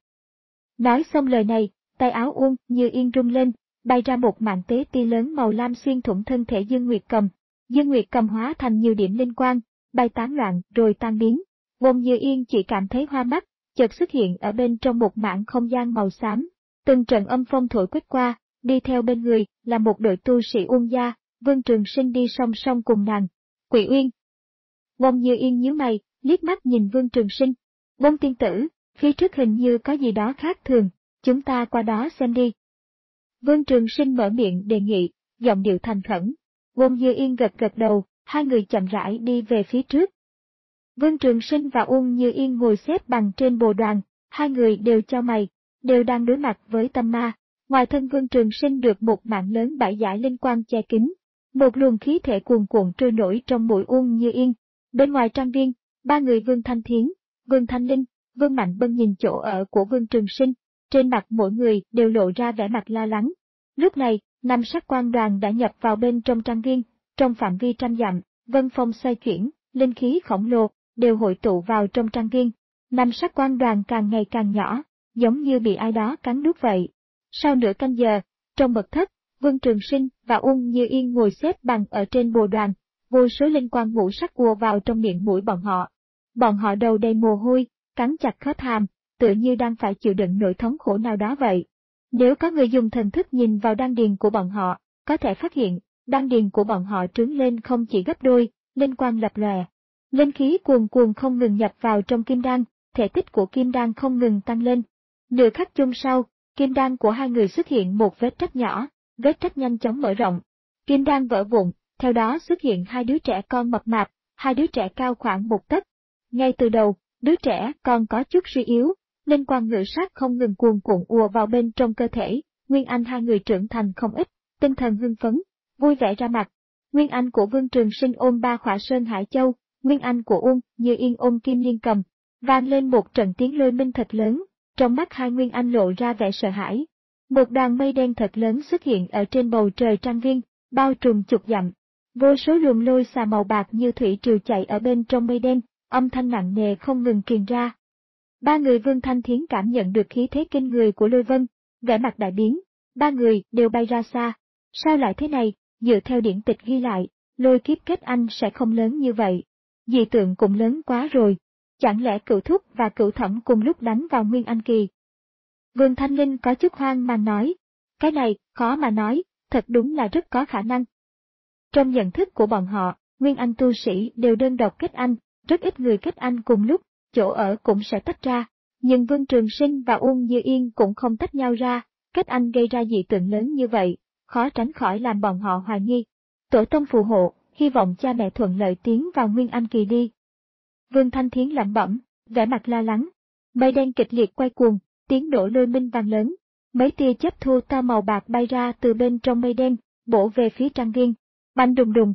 Nói xong lời này, tay áo Uông Như Yên rung lên, bay ra một mảng tế ti lớn màu lam xuyên thủng thân thể Dương Nguyệt Cầm. Dương Nguyệt Cầm hóa thành nhiều điểm linh quang, bay tán loạn rồi tan biến. Uông Như Yên chỉ cảm thấy hoa mắt, chợt xuất hiện ở bên trong một mảng không gian màu xám. Từng trận âm phong thổi quét qua, đi theo bên người là một đội tu sĩ Uông gia, Vương Trường Sinh đi song song cùng nàng. Quỷ Uyên. Uông Như Yên nhíu mày, liếc mắt nhìn Vương Trường Sinh. Uông tiên tử, phía trước hình như có gì đó khác thường, chúng ta qua đó xem đi. Vương Trường Sinh mở miệng đề nghị, giọng điệu thành khẩn. Uông Như Yên gật gật đầu, hai người chậm rãi đi về phía trước. Vương Trường Sinh và Uông Như Yên ngồi xếp bằng trên bồ đoàn, hai người đều chau mày, đều đang đối mặt với tâm ma. Ngoài thân Vương Trường Sinh được một mảng lớn bãi giải linh quang che kín, một luồng khí thể cuồn cuộn trôi nổi trong mũi Uông Như Yên. Bên ngoài trang viên, ba người Vương Thanh Thiến, Vương Thanh Linh, Vương Mạnh Bân nhìn chỗ ở của Vương Trường Sinh, trên mặt mỗi người đều lộ ra vẻ mặt lo lắng. Lúc này, năm sắc quan đoàn đã nhập vào bên trong trang viên, trong phạm vi trăm dặm, vân phong xoay chuyển, linh khí khổng lồ đều hội tụ vào trong trang viên. Năm sắc quan đoàn càng ngày càng nhỏ, giống như bị ai đó cắn nuốt vậy. Sau nửa canh giờ, trong mật thất, Vương Trường Sinh và Uông Như Yên ngồi xếp bằng ở trên bồ đoàn, vô số linh quang ngũ sắc ùa vào trong miệng mũi bọn họ. Bọn họ đầu đầy mồ hôi, cắn chặt khớp hàm, tựa như đang phải chịu đựng nỗi thống khổ nào đó vậy. Nếu có người dùng thần thức nhìn vào đan điền của bọn họ, có thể phát hiện, đan điền của bọn họ trướng lên không chỉ gấp đôi, linh quang lập lòe. Linh khí cuồn cuồn không ngừng nhập vào trong kim đan, thể tích của kim đan không ngừng tăng lên. Nửa khắc chung sau, kim đan của hai người xuất hiện một vết rách nhỏ, vết rách nhanh chóng mở rộng. Kim đan vỡ vụn, theo đó xuất hiện hai đứa trẻ con mập mạp, hai đứa trẻ cao khoảng một tấc. Ngay từ đầu, đứa trẻ còn có chút suy yếu, linh quang ngự sát không ngừng cuồn cuộn ùa vào bên trong cơ thể, Nguyên Anh hai người trưởng thành không ít, tinh thần hưng phấn, vui vẻ ra mặt. Nguyên Anh của Vương Trường Sinh ôm ba khỏa sơn hải châu, Nguyên Anh của Uông Như Yên ôm kim liên cầm, vang lên một trận tiếng lôi minh thật lớn, trong mắt hai Nguyên Anh lộ ra vẻ sợ hãi. Một đoàn mây đen thật lớn xuất hiện ở trên bầu trời trang viên, bao trùm chục dặm. Vô số luồng lôi xà màu bạc như thủy triều chạy ở bên trong mây đen, âm thanh nặng nề không ngừng truyền ra. Ba người Vương Thanh Thiến cảm nhận được khí thế kinh người của lôi vân, vẻ mặt đại biến, ba người đều bay ra xa. Sao lại thế này, dựa theo điển tịch ghi lại, lôi kiếp kết anh sẽ không lớn như vậy. Dị tượng cũng lớn quá rồi, chẳng lẽ cửu thúc và cửu thẩm cùng lúc đánh vào Nguyên Anh kỳ? Vương Thanh Linh có chút hoang mang nói, cái này, khó mà nói, thật đúng là rất có khả năng. Trong nhận thức của bọn họ, Nguyên Anh tu sĩ đều đơn độc kết anh, rất ít người kết anh cùng lúc, chỗ ở cũng sẽ tách ra, nhưng Vương Trường Sinh và Uông Như Yên cũng không tách nhau ra, kết anh gây ra dị tượng lớn như vậy, khó tránh khỏi làm bọn họ hoài nghi. Tổ tông phù hộ, hy vọng cha mẹ thuận lợi tiến vào Nguyên Anh kỳ đi. Vương Thanh Thiến lẩm bẩm, vẻ mặt lo lắng. Mây đen kịch liệt quay cuồng, tiếng nổ lôi minh vang lớn, mấy tia chớp thô to màu bạc bay ra từ bên trong mây đen, bổ về phía trang viên. Bành đùng đùng.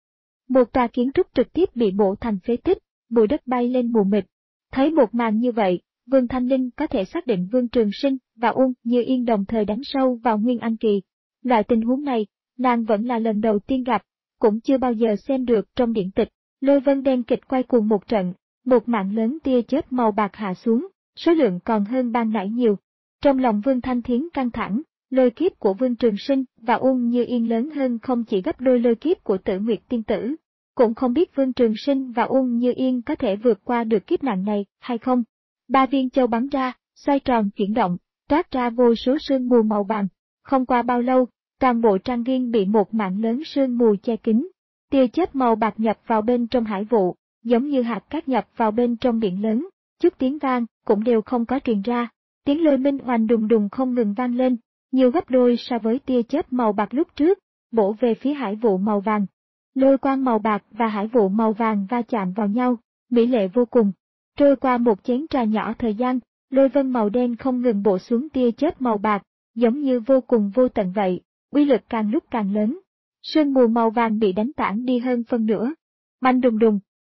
Một tòa kiến trúc trực tiếp bị bổ thành phế tích, bụi đất bay lên mù mịt. Thấy một màn như vậy, Vương Thanh Linh có thể xác định Vương Trường Sinh và Uông Như Yên đồng thời đánh sâu vào Nguyên Anh kỳ. Loại tình huống này, nàng vẫn là lần đầu tiên gặp, cũng chưa bao giờ xem được trong điển tịch. Lôi vân đen kịch quay cuồng một trận, một mạng lớn tia chớp màu bạc hạ xuống, số lượng còn hơn ban nãy nhiều. Trong lòng Vương Thanh Thiến căng thẳng, lôi kiếp của Vương Trường Sinh và Uông Như Yên lớn hơn không chỉ gấp đôi lôi kiếp của Tử Nguyệt tiên tử. Cũng không biết Vương Trường Sinh và Uông Như Yên có thể vượt qua được kiếp nạn này hay không. Ba viên châu bắn ra, xoay tròn chuyển động, toát ra vô số sương mù màu vàng. Không qua bao lâu, toàn bộ trang viên bị một mảng lớn sương mù che kín. Tia chớp màu bạc nhập vào bên trong hải vụ, giống như hạt cát nhập vào bên trong biển lớn, chút tiếng vang cũng đều không có truyền ra. Tiếng lôi minh oanh đùng đùng không ngừng vang lên, nhiều gấp đôi so với tia chớp màu bạc lúc trước, bổ về phía hải vụ màu vàng. Lôi quang màu bạc và hải vụ màu vàng va chạm vào nhau, mỹ lệ vô cùng. Trôi qua một chén trà nhỏ thời gian, lôi vân màu đen không ngừng bổ xuống tia chớp màu bạc, giống như vô cùng vô tận vậy, uy lực càng lúc càng lớn. Sương mù màu vàng bị đánh tản đi hơn phân nửa. Manh đùng đùng.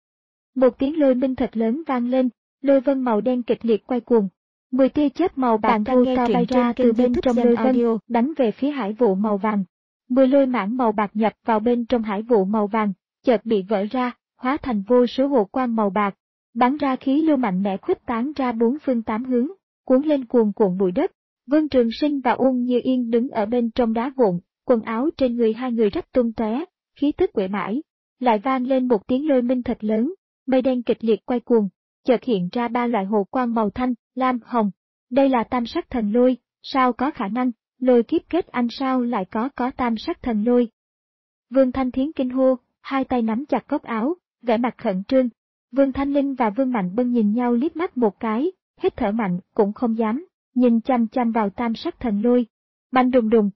Một tiếng lôi minh thật lớn vang lên, lôi vân màu đen kịch liệt quay cuồng. Mười tia chớp màu bạc thô to bay ra từ bên trong lôi vân, đánh về phía hải vụ màu vàng. Mười lôi mãng màu bạc nhập vào bên trong hải vụ màu vàng, chợt bị vỡ ra, hóa thành vô số hồ quang màu bạc, bắn ra khí lưu mạnh mẽ khuếch tán ra bốn phương tám hướng, cuốn lên cuồn cuộn bụi đất. Vương Trường Sinh và Uông Như Yên đứng ở bên trong đá vụn, quần áo trên người hai người rách tung tóe, khí tức uể mãi. Lại vang lên một tiếng lôi minh thật lớn, mây đen kịch liệt quay cuồng, chợt hiện ra ba loại hồ quang màu thanh, lam, hồng. Đây là tam sắc thần lôi, sao có khả năng, lôi kiếp kết anh sao lại có có tam sắc thần lôi. Vương Thanh Thiến kinh hô, hai tay nắm chặt góc áo, vẻ mặt khẩn trương. Vương Thanh Linh và Vương Mạnh Bân nhìn nhau liếc mắt một cái, hít thở mạnh cũng không dám, nhìn chăm chăm vào tam sắc thần lôi. Banh đùng đùng.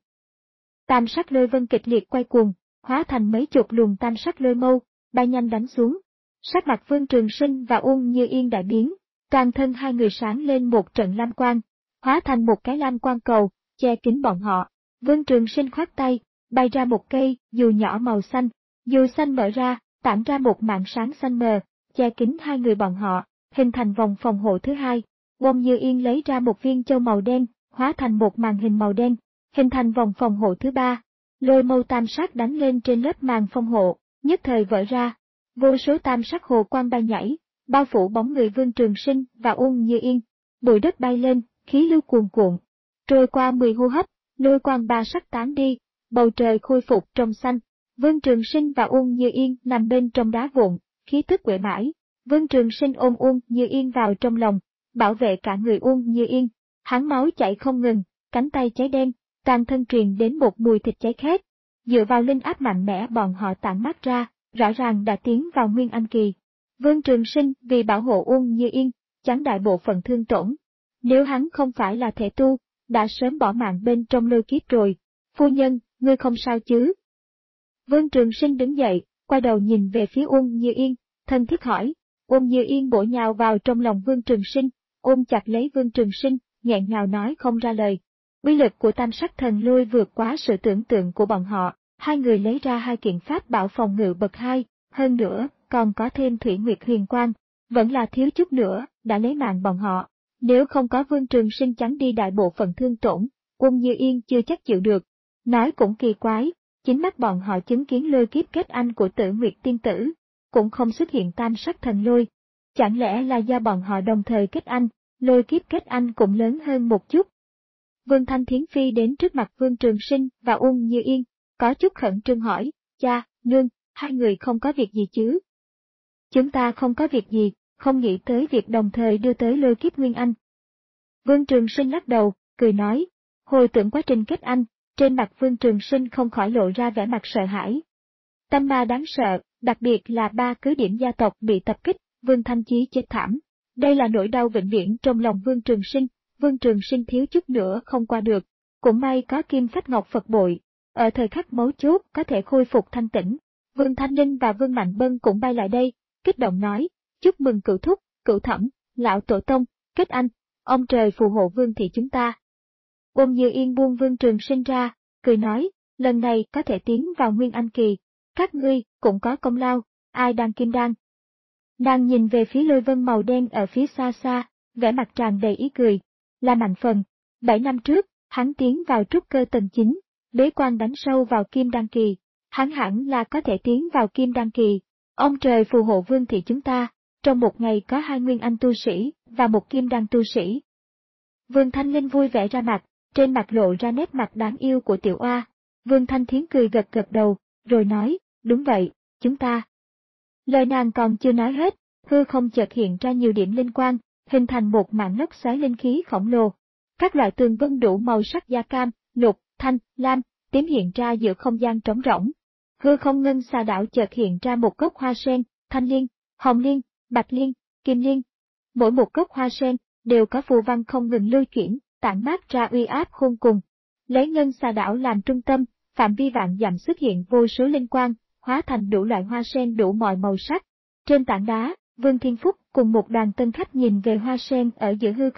Tam sắc lôi vân kịch liệt quay cuồng, hóa thành mấy chục luồng tam sắc lôi mâu, bay nhanh đánh xuống. Sắc mặt Vương Trường Sinh và Uông Như Yên đại biến, toàn thân hai người sáng lên một trận lam quang, hóa thành một cái lam quang cầu, che kín bọn họ. Vương Trường Sinh khoát tay, bay ra một cây dù nhỏ màu xanh, dù xanh mở ra, tản ra một màn sáng xanh mờ, che kín hai người bọn họ, hình thành vòng phòng hộ thứ hai. Uông Như Yên lấy ra một viên châu màu đen, hóa thành một màn hình màu đen, hình thành vòng phòng hộ thứ ba. Lôi mâu tam sắc đánh lên trên lớp màn phòng hộ, nhất thời vỡ ra. Vô số tam sắc hồ quang bay nhảy, bao phủ bóng người Vương Trường Sinh và Uông Như Yên. Bụi đất bay lên, khí lưu cuồn cuộn. Trôi qua mười hô hấp, lôi quang ba sắc tán đi, bầu trời khôi phục trong xanh. Vương Trường Sinh và Uông Như Yên nằm bên trong đá vụn, khí tức uể mãi. Vương Trường Sinh ôm Uông Như Yên vào trong lòng, bảo vệ cả người Uông Như Yên. Hắn máu chảy không ngừng, cánh tay cháy đen, toàn thân truyền đến một mùi thịt cháy khét. Dựa vào linh áp mạnh mẽ bọn họ tản mát ra, rõ ràng đã tiến vào Nguyên Anh kỳ. Vương Trường Sinh vì bảo hộ Uông Như Yên, chắn đại bộ phận thương tổn. Nếu hắn không phải là thể tu, đã sớm bỏ mạng bên trong lôi kiếp rồi. Phu nhân, ngươi không sao chứ? Vương Trường Sinh đứng dậy, quay đầu nhìn về phía Uông Như Yên, thân thiết hỏi. Uông Như Yên bổ nhào vào trong lòng Vương Trường Sinh, ôm chặt lấy Vương Trường Sinh, nghẹn ngào nói không ra lời. Uy lực của tam sắc thần lôi vượt quá sự tưởng tượng của bọn họ, hai người lấy ra hai kiện pháp bảo phòng ngự bậc hai, hơn nữa, còn có thêm Thủy Nguyệt Huyền Quang, vẫn là thiếu chút nữa, đã lấy mạng bọn họ. Nếu không có Vương Trường Sinh chắn đi đại bộ phận thương tổn, Uông Như Yên chưa chắc chịu được. Nói cũng kỳ quái, chính mắt bọn họ chứng kiến lôi kiếp kết anh của Tử Nguyệt Tiên Tử, cũng không xuất hiện tam sắc thần lôi. Chẳng lẽ là do bọn họ đồng thời kết anh, lôi kiếp kết anh cũng lớn hơn một chút. Vương Thanh Thiến phi đến trước mặt Vương Trường Sinh và Uông Như Yên, có chút khẩn trương hỏi, cha, nương, hai người không có việc gì chứ? Chúng ta không có việc gì, không nghĩ tới việc đồng thời đưa tới lôi kiếp Nguyên Anh. Vương Trường Sinh lắc đầu, cười nói, hồi tưởng quá trình kết anh, trên mặt Vương Trường Sinh không khỏi lộ ra vẻ mặt sợ hãi. Tâm ma đáng sợ, đặc biệt là ba cứ điểm gia tộc bị tập kích, Vương Thanh Chí chết thảm. Đây là nỗi đau vĩnh viễn trong lòng Vương Trường Sinh, Vương Trường Sinh thiếu chút nữa không qua được. Cũng may có Kim Phách Ngọc Phật bội, ở thời khắc mấu chốt có thể khôi phục thanh tĩnh. Vương Thanh Linh và Vương Mạnh Bân cũng bay lại đây, kích động nói, chúc mừng cửu thúc, cửu thẩm, lão tổ tông, kết anh, ông trời phù hộ Vương thị chúng ta. Uông Như Yên buông Vương Trường Sinh ra, cười nói, lần này có thể tiến vào Nguyên Anh kỳ, các ngươi cũng có công lao, ai đang kim đan. Nàng nhìn về phía lôi vân màu đen ở phía xa xa, vẻ mặt tràn đầy ý cười, là Mạnh Phần. Bảy năm trước, hắn tiến vào trúc cơ tầng chín, bế quan đánh sâu vào kim đan kỳ, hắn hẳn là có thể tiến vào kim đan kỳ. Ông trời phù hộ Vương thị chúng ta, trong một ngày có hai Nguyên Anh tu sĩ và một kim đan tu sĩ. Vương Thanh Linh vui vẻ ra mặt, trên mặt lộ ra nét mặt đáng yêu của tiểu oa. Vương Thanh Thiến cười gật gật đầu, rồi nói, đúng vậy, chúng ta. Lời nàng còn chưa nói hết, hư không chợt hiện ra nhiều điểm linh quang, hình thành một mảng lốc xoáy linh khí khổng lồ. Các loại tường vân đủ màu sắc da cam, lục, thanh, lam, tím hiện ra giữa không gian trống rỗng. Hư không ngân xà đảo chợt hiện ra một gốc hoa sen, thanh liên, hồng liên, bạch liên, kim liên. Mỗi một gốc hoa sen đều có phù văn không ngừng lưu chuyển, tản mát ra uy áp khôn cùng. Lấy ngân xà đảo làm trung tâm, phạm vi vạn dặm xuất hiện vô số linh quang, hóa thành đủ loại hoa sen đủ mọi màu sắc. Trên tảng đá, Vương Thiên Phúc cùng một đoàn tân khách nhìn về hoa sen ở giữa hư không,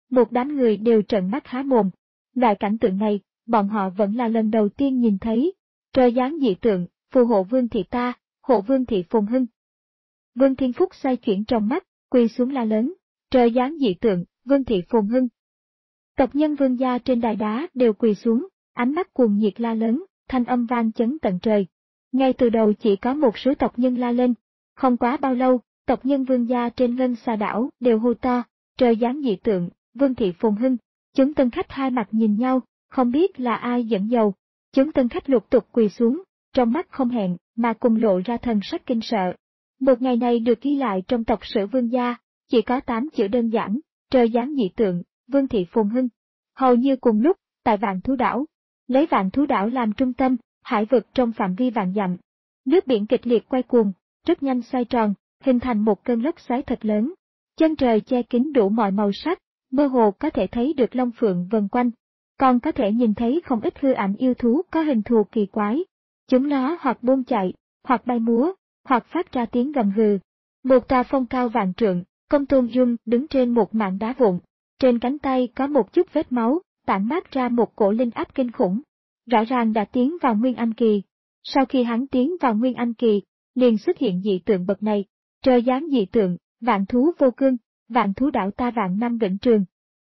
Một đám người đều trợn mắt há mồm. Loại cảnh tượng này, bọn họ vẫn là lần đầu tiên nhìn thấy. Trời giáng dị tượng, phù hộ Vương thị ta, hộ Vương thị phồn hưng. Vương Thiên Phúc xoay chuyển trong mắt, quỳ xuống la lớn. Trời giáng dị tượng, Vương thị phồn hưng. Tộc nhân Vương gia trên đài đá đều quỳ xuống, ánh mắt cuồng nhiệt la lớn, thanh âm vang chấn tận trời. Ngay từ đầu chỉ có một số tộc nhân la lên. Không quá bao lâu, tộc nhân Vương gia trên ngân xà đảo đều hô to, trời giáng dị tượng, Vương thị phồn hưng. Chúng tân khách hai mặt nhìn nhau, không biết là ai dẫn dầu. Chúng tân khách lục tục quỳ xuống, trong mắt không hẹn mà cùng lộ ra thần sắc kinh sợ. Một ngày này được ghi lại trong tộc sử Vương gia, chỉ có tám chữ đơn giản, trời giáng dị tượng, Vương thị phồn hưng. Hầu như cùng lúc, tại Vạn Thú Đảo, lấy Vạn Thú Đảo làm trung tâm, hải vực trong phạm vi vạn dặm. Nước biển kịch liệt quay cuồng, rất nhanh xoay tròn, hình thành một cơn lốc xoáy thật lớn. Chân trời che kín đủ mọi màu sắc, mơ hồ có thể thấy được long phượng vần quanh, còn có thể nhìn thấy không ít hư ảnh yêu thú có hình thù kỳ quái. Chúng nó hoặc buông chạy, hoặc bay múa, hoặc phát ra tiếng gầm gừ. Một tòa phong cao vạn trượng, Công Tôn Dung đứng trên một mảng đá vụn, trên cánh tay có một chút vết máu, tản mát ra một cổ linh áp kinh khủng. Rõ ràng đã tiến vào Nguyên Anh kỳ. Sau khi hắn tiến vào Nguyên Anh kỳ, liền xuất hiện dị tượng bậc này, trời giáng dị tượng, vạn thú vô cương, Vạn Thú Đảo ta vạn năm vĩnh trường.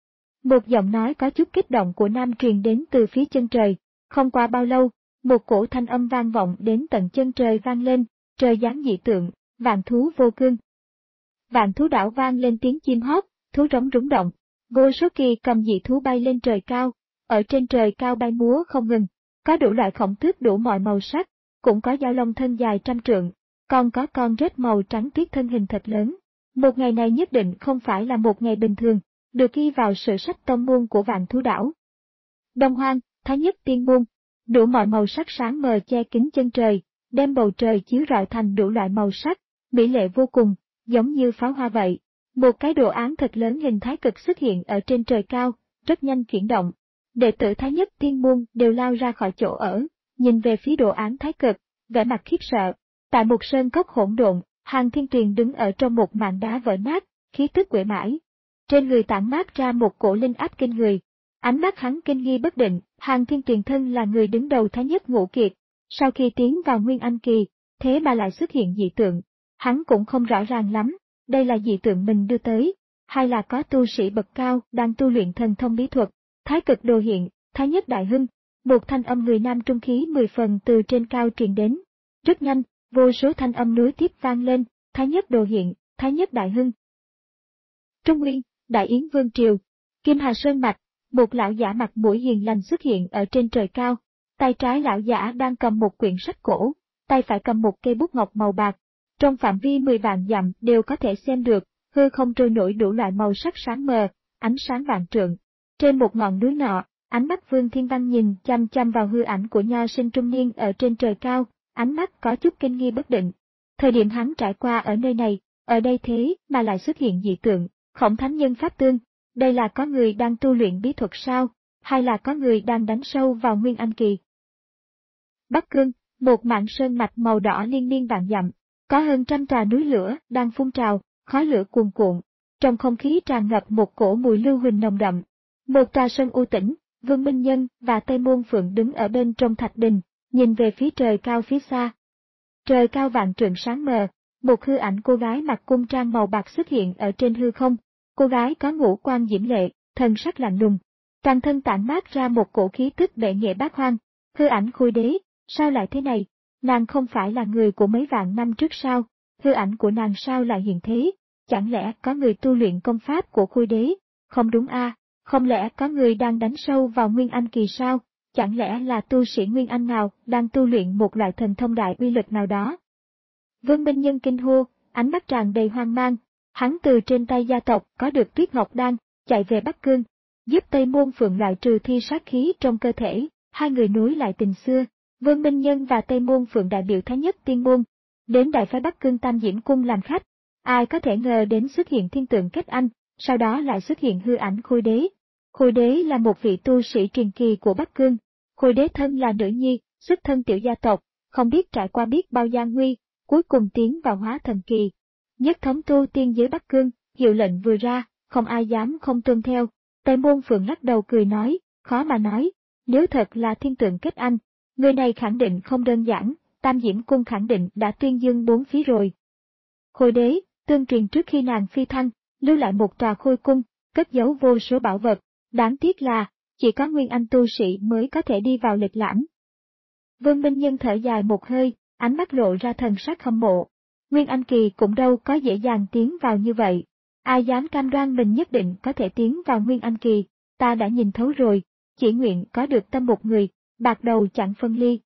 Một giọng nói có chút kích động của nam truyền đến từ phía chân trời, không qua bao lâu, một cổ thanh âm vang vọng đến tận chân trời vang lên, trời giáng dị tượng, vạn thú vô cương. Vạn Thú Đảo vang lên tiếng chim hót, thú rống rúng động, vô số kỳ cầm dị thú bay lên trời cao, ở trên trời cao bay múa không ngừng, có đủ loại khổng tước đủ mọi màu sắc, cũng có dao long thân dài trăm trượng, còn có con rết màu trắng tuyết thân hình thật lớn. Một ngày này nhất định không phải là một ngày bình thường, được ghi vào sử sách tông môn của Vạn Thú Đảo. Đông Hoang, Thái Nhất Tiên Môn, đủ mọi màu sắc sáng mờ che kín chân trời, đem bầu trời chiếu rọi thành đủ loại màu sắc, mỹ lệ vô cùng, giống như pháo hoa vậy. Một cái đồ án thật lớn hình thái cực xuất hiện ở trên trời cao, rất nhanh chuyển động. Đệ tử Thái Nhất Tiên Môn đều lao ra khỏi chỗ ở, nhìn về phía đồ án thái cực, vẻ mặt khiếp sợ. Tại một sơn cốc hỗn độn, Hàn Thiên Tuyền đứng ở trong một màn đá vỡ nát, khí tức quể mãi. Trên người tản mát ra một cổ linh áp kinh người. Ánh mắt hắn kinh nghi bất định, Hàn Thiên Tuyền thân là người đứng đầu Thái Nhất Ngũ Kiệt. Sau khi tiến vào Nguyên Anh kỳ, thế mà lại xuất hiện dị tượng. Hắn cũng không rõ ràng lắm, đây là dị tượng mình đưa tới, hay là có tu sĩ bậc cao đang tu luyện thần thông bí thuật. Thái cực đồ hiện, Thái Nhất đại hưng, một thanh âm người nam trung khí mười phần từ trên cao truyền đến. Rất nhanh, vô số thanh âm nối tiếp vang lên, Thái Nhất đồ hiện, Thái Nhất đại hưng. Trung Nguyên, Đại Yến Vương Triều, Kim Hà Sơn Mạch, một lão giả mặt mũi hiền lành xuất hiện ở trên trời cao. Tay trái lão giả đang cầm một quyển sách cổ, tay phải cầm một cây bút ngọc màu bạc. Trong phạm vi mười vạn dặm đều có thể xem được, hư không trôi nổi đủ loại màu sắc sáng mờ, ánh sáng vạn trượng. Trên một ngọn núi nọ, ánh mắt Vương Thiên Văn nhìn chăm chăm vào hư ảnh của nho sinh trung niên ở trên trời cao, ánh mắt có chút kinh nghi bất định. Thời điểm hắn trải qua ở nơi này, ở đây thế mà lại xuất hiện dị tượng, Khổng Thánh Nhân Pháp Tương, đây là có người đang tu luyện bí thuật sao, hay là có người đang đánh sâu vào Nguyên Anh kỳ? Bắc Cương, một mảng sơn mạch màu đỏ liên miên vạn dặm, có hơn trăm tòa núi lửa đang phun trào, khói lửa cuồn cuộn, trong không khí tràn ngập một cổ mùi lưu huỳnh nồng đậm. Một tòa sơn u tĩnh, Vương Minh Nhân và Tây Môn Phượng đứng ở bên trong thạch đình, nhìn về phía trời cao phía xa. Trời cao vạn trượng sáng mờ, một hư ảnh cô gái mặc cung trang màu bạc xuất hiện ở trên hư không. Cô gái có ngũ quan diễm lệ, thân sắc lạnh lùng, toàn thân tản mát ra một cổ khí tức bệ nghệ bát hoang. Hư ảnh Khôi Đế, sao lại thế này? Nàng không phải là người của mấy vạn năm trước sao? Hư ảnh của nàng sao lại hiện thế? Chẳng lẽ có người tu luyện công pháp của Khôi Đế? Không đúng a, à, không lẽ có người đang đánh sâu vào Nguyên Anh kỳ sao? Chẳng lẽ là tu sĩ Nguyên Anh nào đang tu luyện một loại thần thông đại uy lực nào đó? Vương Minh Nhân kinh hô, ánh mắt tràn đầy hoang mang. Hắn từ trên tay gia tộc có được Tuyết Ngọc Đan, chạy về Bắc Cương, giúp Tây Môn Phượng loại trừ thi sát khí trong cơ thể, hai người nối lại tình xưa. Vương Minh Nhân và Tây Môn Phượng đại biểu Thái Nhất Tiên Môn, đến đại phái Bắc Cương Tam Diễm Cung làm khách. Ai có thể ngờ đến xuất hiện thiên tượng kết anh, sau đó lại xuất hiện hư ảnh Khôi Đế. Khôi Đế là một vị tu sĩ truyền kỳ của Bắc Cương. Khôi Đế thân là nữ nhi, xuất thân tiểu gia tộc, không biết trải qua biết bao gian nguy, cuối cùng tiến vào hóa thần kỳ. Nhất thống tu tiên giới Bắc Cương, hiệu lệnh vừa ra, không ai dám không tuân theo. Tề Môn Phượng lắc đầu cười nói, khó mà nói, nếu thật là thiên tượng kết anh, người này khẳng định không đơn giản, Tam Diễm Cung khẳng định đã tuyên dương bốn phía rồi. Khôi đế, tương truyền trước khi nàng phi thăng, lưu lại một tòa khôi cung, cất giấu vô số bảo vật, đáng tiếc là, chỉ có Nguyên Anh tu sĩ mới có thể đi vào lịch lãm. Vương Minh Nhân thở dài một hơi, ánh mắt lộ ra thần sắc hâm mộ. Nguyên Anh kỳ cũng đâu có dễ dàng tiến vào như vậy. Ai dám cam đoan mình nhất định có thể tiến vào Nguyên Anh kỳ, ta đã nhìn thấu rồi, chỉ nguyện có được tâm một người, bạc đầu chẳng phân ly.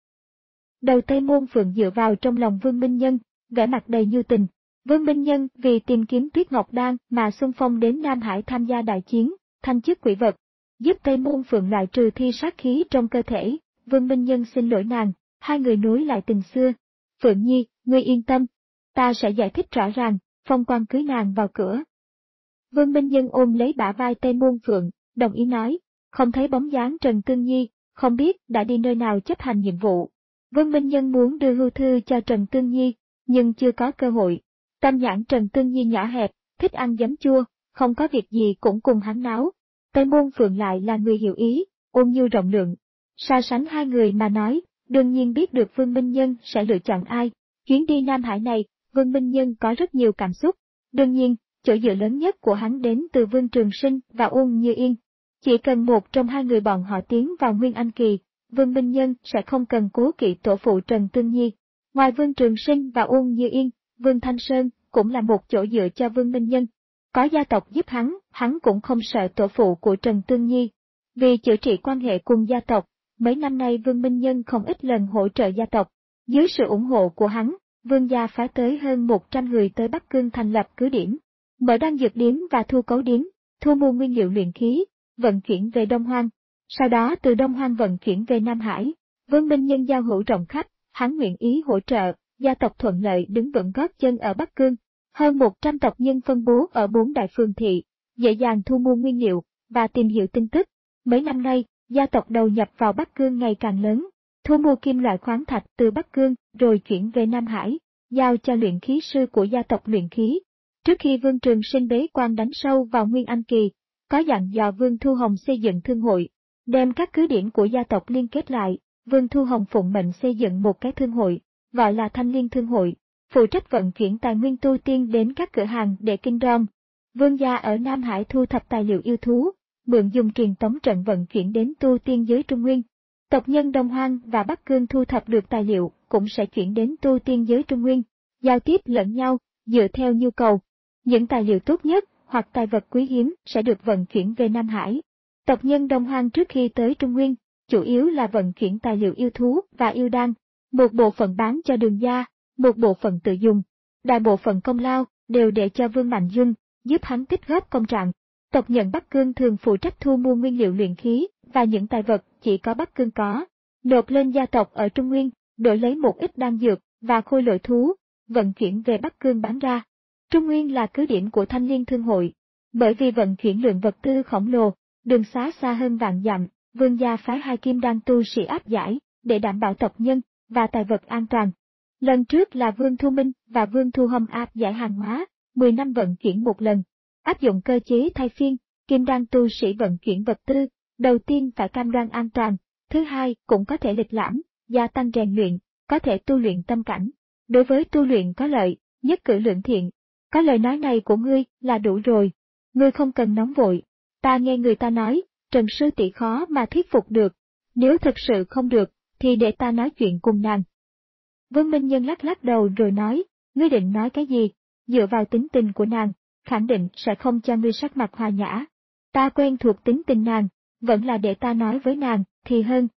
Đầu Tây Môn Phượng dựa vào trong lòng Vương Minh Nhân, vẻ mặt đầy nhu tình. Vương Minh Nhân vì tìm kiếm Tuyết Ngọc Đan mà xung phong đến Nam Hải tham gia đại chiến, thanh chức quỷ vật, giúp Tây Môn Phượng loại trừ thi sát khí trong cơ thể. Vương Minh Nhân xin lỗi nàng, hai người nối lại tình xưa. Phượng Nhi, ngươi yên tâm, ta sẽ giải thích rõ ràng, phong quan cưới nàng vào cửa. Vương Minh Nhân ôm lấy bả vai Tây Môn Phượng, đồng ý nói, không thấy bóng dáng Trần Tương Nhi, không biết đã đi nơi nào chấp hành nhiệm vụ. Vương Minh Nhân muốn đưa hưu thư cho Trần Tương Nhi, nhưng chưa có cơ hội. Tâm nhãn Trần Tương Nhi nhỏ hẹp, thích ăn giấm chua, không có việc gì cũng cùng hắn náo. Tây Môn Phượng lại là người hiểu ý, ôn nhu rộng lượng. So sánh hai người mà nói, đương nhiên biết được Vương Minh Nhân sẽ lựa chọn ai. Chuyến đi Nam Hải này, Vương Minh Nhân có rất nhiều cảm xúc. Đương nhiên, chỗ dựa lớn nhất của hắn đến từ Vương Trường Sinh và Uông Như Yên. Chỉ cần một trong hai người bọn họ tiến vào Nguyên Anh kỳ, Vương Minh Nhân sẽ không cần cố kỵ tổ phụ Trần Tương Nhi. Ngoài Vương Trường Sinh và Uông Như Yên, Vương Thanh Sơn cũng là một chỗ dựa cho Vương Minh Nhân. Có gia tộc giúp hắn, hắn cũng không sợ tổ phụ của Trần Tương Nhi. Vì chữa trị quan hệ cùng gia tộc, mấy năm nay Vương Minh Nhân không ít lần hỗ trợ gia tộc. Dưới sự ủng hộ của hắn, Vương gia phái tới hơn một trăm người tới Bắc Cương thành lập cứ điểm, mở đan dược điếm và thu cấu điếm, thu mua nguyên liệu luyện khí, vận chuyển về Đông Hoang. Sau đó từ Đông Hoang vận chuyển về Nam Hải. Vương Minh Nhân giao hữu rộng khắp, hắn nguyện ý hỗ trợ, gia tộc thuận lợi đứng vững gót chân ở Bắc Cương. Hơn một trăm tộc nhân phân bố ở bốn đại phường thị, dễ dàng thu mua nguyên liệu và tìm hiểu tin tức. Mấy năm nay, gia tộc đầu nhập vào Bắc Cương ngày càng lớn, thu mua kim loại khoáng thạch từ Bắc Cương rồi chuyển về Nam Hải, giao cho luyện khí sư của gia tộc luyện khí. Trước khi Vương Trường Sinh bế quan đánh sâu vào Nguyên Anh kỳ, có dặn dò Vương Thu Hồng xây dựng thương hội, đem các cứ điểm của gia tộc liên kết lại. Vương Thu Hồng phụng mệnh xây dựng một cái thương hội, gọi là Thanh Liên Thương hội, phụ trách vận chuyển tài nguyên tu tiên đến các cửa hàng để kinh doanh. Vương gia ở Nam Hải thu thập tài liệu yêu thú, mượn dùng truyền tống trận vận chuyển đến tu tiên giới Trung Nguyên. Tộc nhân Đông Hoang và Bắc Cương thu thập được tài liệu cũng sẽ chuyển đến tu tiên giới Trung Nguyên, giao tiếp lẫn nhau, dựa theo nhu cầu. Những tài liệu tốt nhất hoặc tài vật quý hiếm sẽ được vận chuyển về Nam Hải. Tộc nhân Đông Hoang trước khi tới Trung Nguyên, chủ yếu là vận chuyển tài liệu yêu thú và yêu đan, một bộ phận bán cho đường gia, một bộ phận tự dùng. Đại bộ phận công lao đều để cho Vương Mạnh Dung, giúp hắn tích góp công trạng. Tộc nhân Bắc Cương thường phụ trách thu mua nguyên liệu luyện khí và những tài vật chỉ có Bắc Cương có, nộp lên gia tộc ở Trung Nguyên, đổi lấy một ít đan dược và khôi lỗi thú, vận chuyển về Bắc Cương bán ra. Trung Nguyên là cứ điểm của Thanh Liên Thương hội, bởi vì vận chuyển lượng vật tư khổng lồ, đường xá xa hơn vạn dặm, Vương gia phái hai kim đan tu sĩ áp giải để đảm bảo tộc nhân và tài vật an toàn. Lần trước là Vương Thu Minh và Vương Thu Hâm áp giải hàng hóa, mười năm vận chuyển một lần. Áp dụng cơ chế thay phiên, kim đan tu sĩ vận chuyển vật tư, đầu tiên phải cam đoan an toàn, thứ hai cũng có thể lịch lãm, gia tăng rèn luyện, có thể tu luyện tâm cảnh. Đối với tu luyện có lợi, nhất cử lưỡng thiện. Có lời nói này của ngươi là đủ rồi, ngươi không cần nóng vội. Ta nghe người ta nói, Trần sư tỷ khó mà thuyết phục được, nếu thật sự không được, thì để ta nói chuyện cùng nàng. Vương Minh Nhân lắc lắc đầu rồi nói, ngươi định nói cái gì, dựa vào tính tình của nàng, khẳng định sẽ không cho ngươi sắc mặt hòa nhã. Ta quen thuộc tính tình nàng, vẫn là để ta nói với nàng, thì hơn.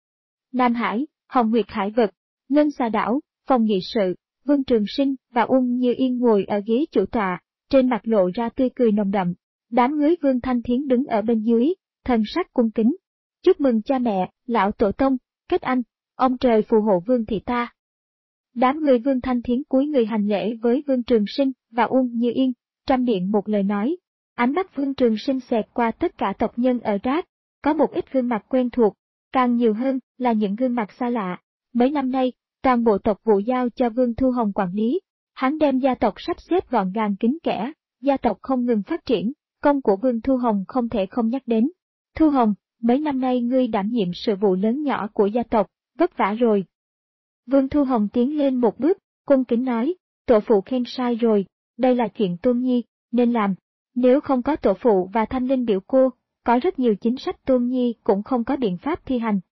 Nam Hải, Hồng Nguyệt Hải Vực, Ngân Xà Đảo, phòng nghị sự, Vương Trường Sinh và Uông Như Yên ngồi ở ghế chủ tọa, trên mặt lộ ra tươi cười nồng đậm. Đám người Vương Thanh Thiến đứng ở bên dưới, thần sắc cung kính. Chúc mừng cha mẹ, lão tổ tông, kết anh, ông trời phù hộ Vương thị ta. Đám người Vương Thanh Thiến cúi người hành lễ với Vương Trường Sinh và Uông Như Yên, trăm miệng một lời nói. Ánh mắt Vương Trường Sinh xẹt qua tất cả tộc nhân ở Rác, có một ít gương mặt quen thuộc, càng nhiều hơn là những gương mặt xa lạ. Mấy năm nay, toàn bộ tộc vụ giao cho Vương Thu Hồng quản lý, hắn đem gia tộc sắp xếp gọn gàng kín kẽ, gia tộc không ngừng phát triển, Công của Vương Thu Hồng không thể không nhắc đến. Thu Hồng, mấy năm nay ngươi đảm nhiệm sự vụ lớn nhỏ của gia tộc, vất vả rồi. Vương Thu Hồng tiến lên một bước, cung kính nói, tổ phụ khen sai rồi, đây là chuyện Tôn Nhi nên làm. Nếu không có tổ phụ và Thanh Linh biểu cô, có rất nhiều chính sách Tôn Nhi cũng không có biện pháp thi hành.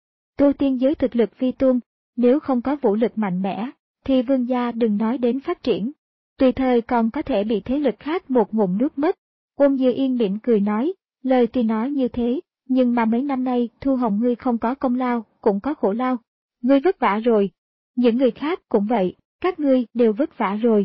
Tu tiên giới thực lực vi tôn, nếu không có vũ lực mạnh mẽ, thì Vương gia đừng nói đến phát triển. Tùy thời còn có thể bị thế lực khác một ngụm nuốt mất. Ôn Dư Yên mỉm cười nói, lời tuy nói như thế, nhưng mà mấy năm nay Thu Hồng ngươi không có công lao, cũng có khổ lao. Ngươi vất vả rồi. Những người khác cũng vậy, các ngươi đều vất vả rồi.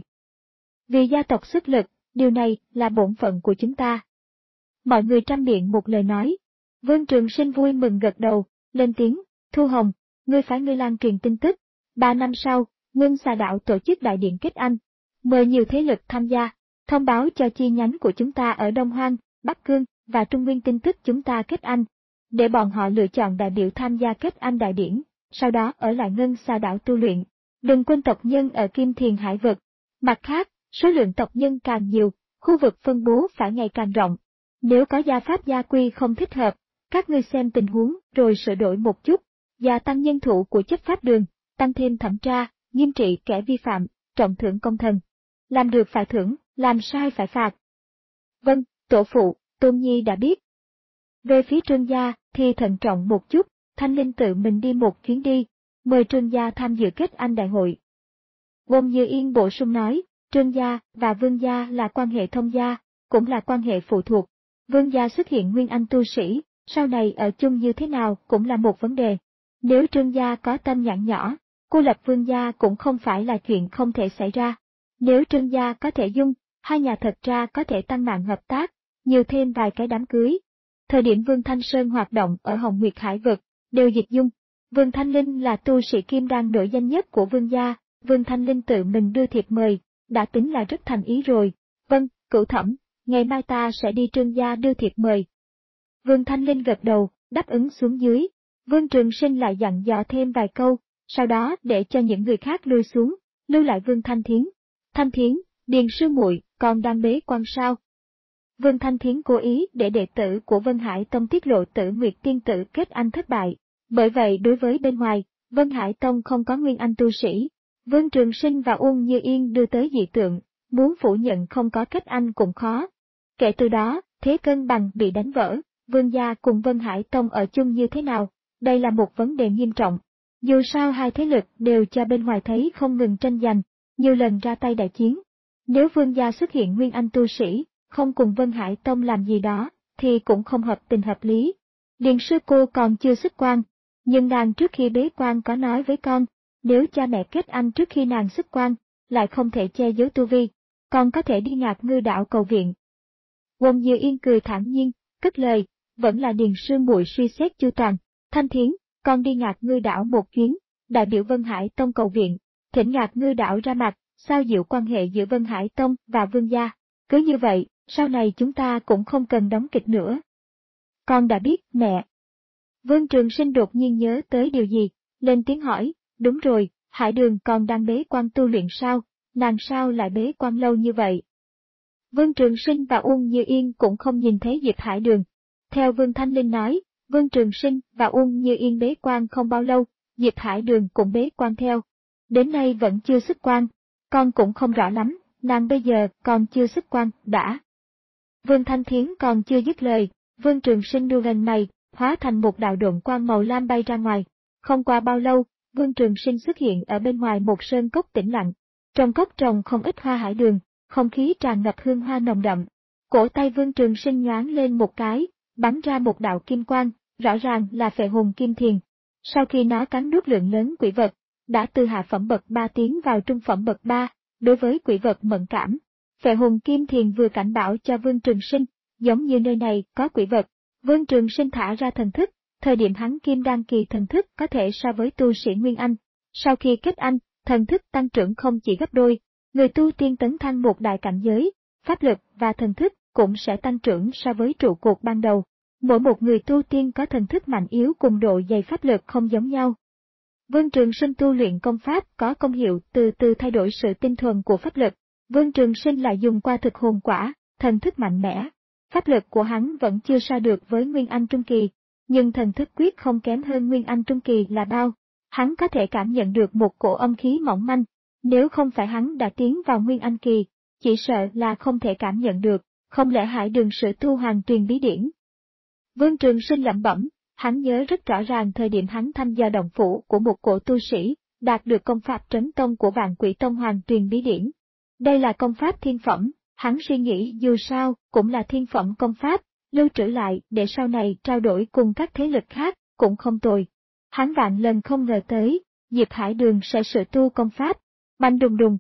Vì gia tộc sức lực, điều này là bổn phận của chúng ta. Mọi người trăm miệng một lời nói. Vương Trường Sinh vui mừng gật đầu, lên tiếng, Thu Hồng, ngươi phải ngươi lan truyền tin tức. Ba năm sau, Ngân Xà Đạo tổ chức đại điện kết anh, mời nhiều thế lực tham gia, thông báo cho chi nhánh của chúng ta ở Đông Hoang, Bắc Cương và Trung Nguyên tin tức chúng ta kết anh, để bọn họ lựa chọn đại biểu tham gia kết anh đại điển, sau đó ở lại Ngân Xà Đạo tu luyện. Đừng quên tộc nhân ở Kim Thiền Hải vực. Mặt khác, số lượng tộc nhân càng nhiều, khu vực phân bố phải ngày càng rộng. Nếu có gia pháp gia quy không thích hợp, các ngươi xem tình huống rồi sửa đổi một chút, gia tăng nhân thủ của chấp pháp đường, tăng thêm thẩm tra, nghiêm trị kẻ vi phạm, trọng thưởng công thần. Làm được phải thưởng, làm sai phải phạt. Vâng, tổ phụ, Tôn Nhi đã biết. Về phía Trương gia thì thận trọng một chút, Thanh Linh tự mình đi một chuyến đi, mời Trương gia tham dự kết anh đại hội. Ôn Như Yên bổ sung nói, Trương gia và Vương gia là quan hệ thông gia, cũng là quan hệ phụ thuộc. Vương gia xuất hiện nguyên anh tu sĩ, sau này ở chung như thế nào cũng là một vấn đề. Nếu Trương gia có tâm nhãn nhỏ, cô lập Vương gia cũng không phải là chuyện không thể xảy ra. Nếu Trương gia có thể dung, hai nhà thật ra có thể tăng mạng hợp tác, nhiều thêm vài cái đám cưới. Thời điểm Vương Thanh Sơn hoạt động ở Hồng Nguyệt Hải vực, đều dịch dung. Vương Thanh Linh là tu sĩ kim đan nổi danh nhất của Vương gia, Vương Thanh Linh tự mình đưa thiệp mời, đã tính là rất thành ý rồi. Vâng, cửu thẩm, ngày mai ta sẽ đi Trương gia đưa thiệp mời. Vương Thanh Linh gật đầu, đáp ứng xuống dưới. Vương Trường Sinh lại dặn dò thêm vài câu, sau đó để cho những người khác lui xuống, lưu lại Vương Thanh Thiến. Thanh Thiến, Điền sư muội còn đang bế quan sao? Vương Thanh Thiến cố ý để đệ tử của Vân Hải Tông tiết lộ Tử Nguyệt tiên tử kết anh thất bại. Bởi vậy đối với bên ngoài, Vân Hải Tông không có nguyên anh tu sĩ. Vương Trường Sinh và Uông Như Yên đưa tới dị tượng, muốn phủ nhận không có kết anh cũng khó. Kể từ đó, thế cân bằng bị đánh vỡ, Vương gia cùng Vân Hải Tông ở chung như thế nào? Đây là một vấn đề nghiêm trọng. Dù sao hai thế lực đều cho bên ngoài thấy không ngừng tranh giành, nhiều lần ra tay đại chiến. Nếu Vương gia xuất hiện nguyên anh tu sĩ, không cùng Vân Hải Tông làm gì đó, thì cũng không hợp tình hợp lý. Điền sư cô còn chưa xuất quan, nhưng nàng trước khi bế quan có nói với con, nếu cha mẹ kết anh trước khi nàng xuất quan, lại không thể che giấu tu vi, con có thể đi Ngạc Ngư Đảo cầu viện. Uông Như Yên cười thản nhiên, cất lời, vẫn là Điền sư muội suy xét chu toàn. Thanh Thiến, con đi Ngạc Ngư Đảo một chuyến, đại biểu Vân Hải Tông cầu viện, thỉnh Ngạc Ngư Đảo ra mặt, sao dịu quan hệ giữa Vân Hải Tông và Vương gia. Cứ như vậy, sau này chúng ta cũng không cần đóng kịch nữa. Con đã biết, mẹ. Vương Trường Sinh đột nhiên nhớ tới điều gì, lên tiếng hỏi, đúng rồi, Hải Đường còn đang bế quan tu luyện sao, nàng sao lại bế quan lâu như vậy? Vương Trường Sinh và Uông Như Yên cũng không nhìn thấy Diệp Hải Đường. Theo Vương Thanh Linh nói, Vương Trường Sinh và Uông Như Yên bế quan không bao lâu, Diệp Hải Đường cũng bế quan theo. Đến nay vẫn chưa xuất quan, con cũng không rõ lắm, nàng bây giờ còn chưa xuất quan, đã. Vương Thanh Thiến còn chưa dứt lời, Vương Trường Sinh đu lên mày, hóa thành một đạo độn quang màu lam bay ra ngoài. Không qua bao lâu, Vương Trường Sinh xuất hiện ở bên ngoài một sơn cốc tĩnh lặng. Trong cốc trồng không ít hoa hải đường, không khí tràn ngập hương hoa nồng đậm. Cổ tay Vương Trường Sinh nhoáng lên một cái, bắn ra một đạo kim quang, rõ ràng là phệ hồn kim thiền. Sau khi nó cắn nuốt lượng lớn quỷ vật, đã từ hạ phẩm bậc ba tiến vào trung phẩm bậc ba, đối với quỷ vật mẫn cảm. Phệ hồn kim thiền vừa cảnh bảo cho Vương Trường Sinh, giống như nơi này có quỷ vật. Vương Trường Sinh thả ra thần thức, thời điểm hắn kim đan kỳ thần thức có thể so với tu sĩ Nguyên Anh. Sau khi kết anh, thần thức tăng trưởng không chỉ gấp đôi, người tu tiên tấn thăng một đại cảnh giới, pháp lực và thần thức cũng sẽ tăng trưởng so với trụ cột ban đầu. Mỗi một người tu tiên có thần thức mạnh yếu cùng độ dày pháp lực không giống nhau. Vương Trường Sinh tu luyện công pháp có công hiệu từ từ thay đổi sự tinh thuần của pháp lực. Vương Trường Sinh lại dùng qua thực hồn quả, thần thức mạnh mẽ. Pháp lực của hắn vẫn chưa so được với Nguyên Anh Trung Kỳ, nhưng thần thức quyết không kém hơn Nguyên Anh Trung Kỳ là bao. Hắn có thể cảm nhận được một cổ âm khí mỏng manh, nếu không phải hắn đã tiến vào Nguyên Anh Kỳ, chỉ sợ là không thể cảm nhận được, không lẽ Hải Đường sử tu Hoàng Tuyền bí điển. Vương Trường Sinh lẩm bẩm, hắn nhớ rất rõ ràng thời điểm hắn thăm dò động phủ của một cổ tu sĩ, đạt được công pháp trấn tông của Vạn Quỷ Tông Hoàng Tuyền bí điển. Đây là công pháp thiên phẩm, hắn suy nghĩ dù sao cũng là thiên phẩm công pháp, lưu trữ lại để sau này trao đổi cùng các thế lực khác, cũng không tồi. Hắn vạn lần không ngờ tới, Diệp Hải Đường sẽ sử tu công pháp. Bành đùng đùng.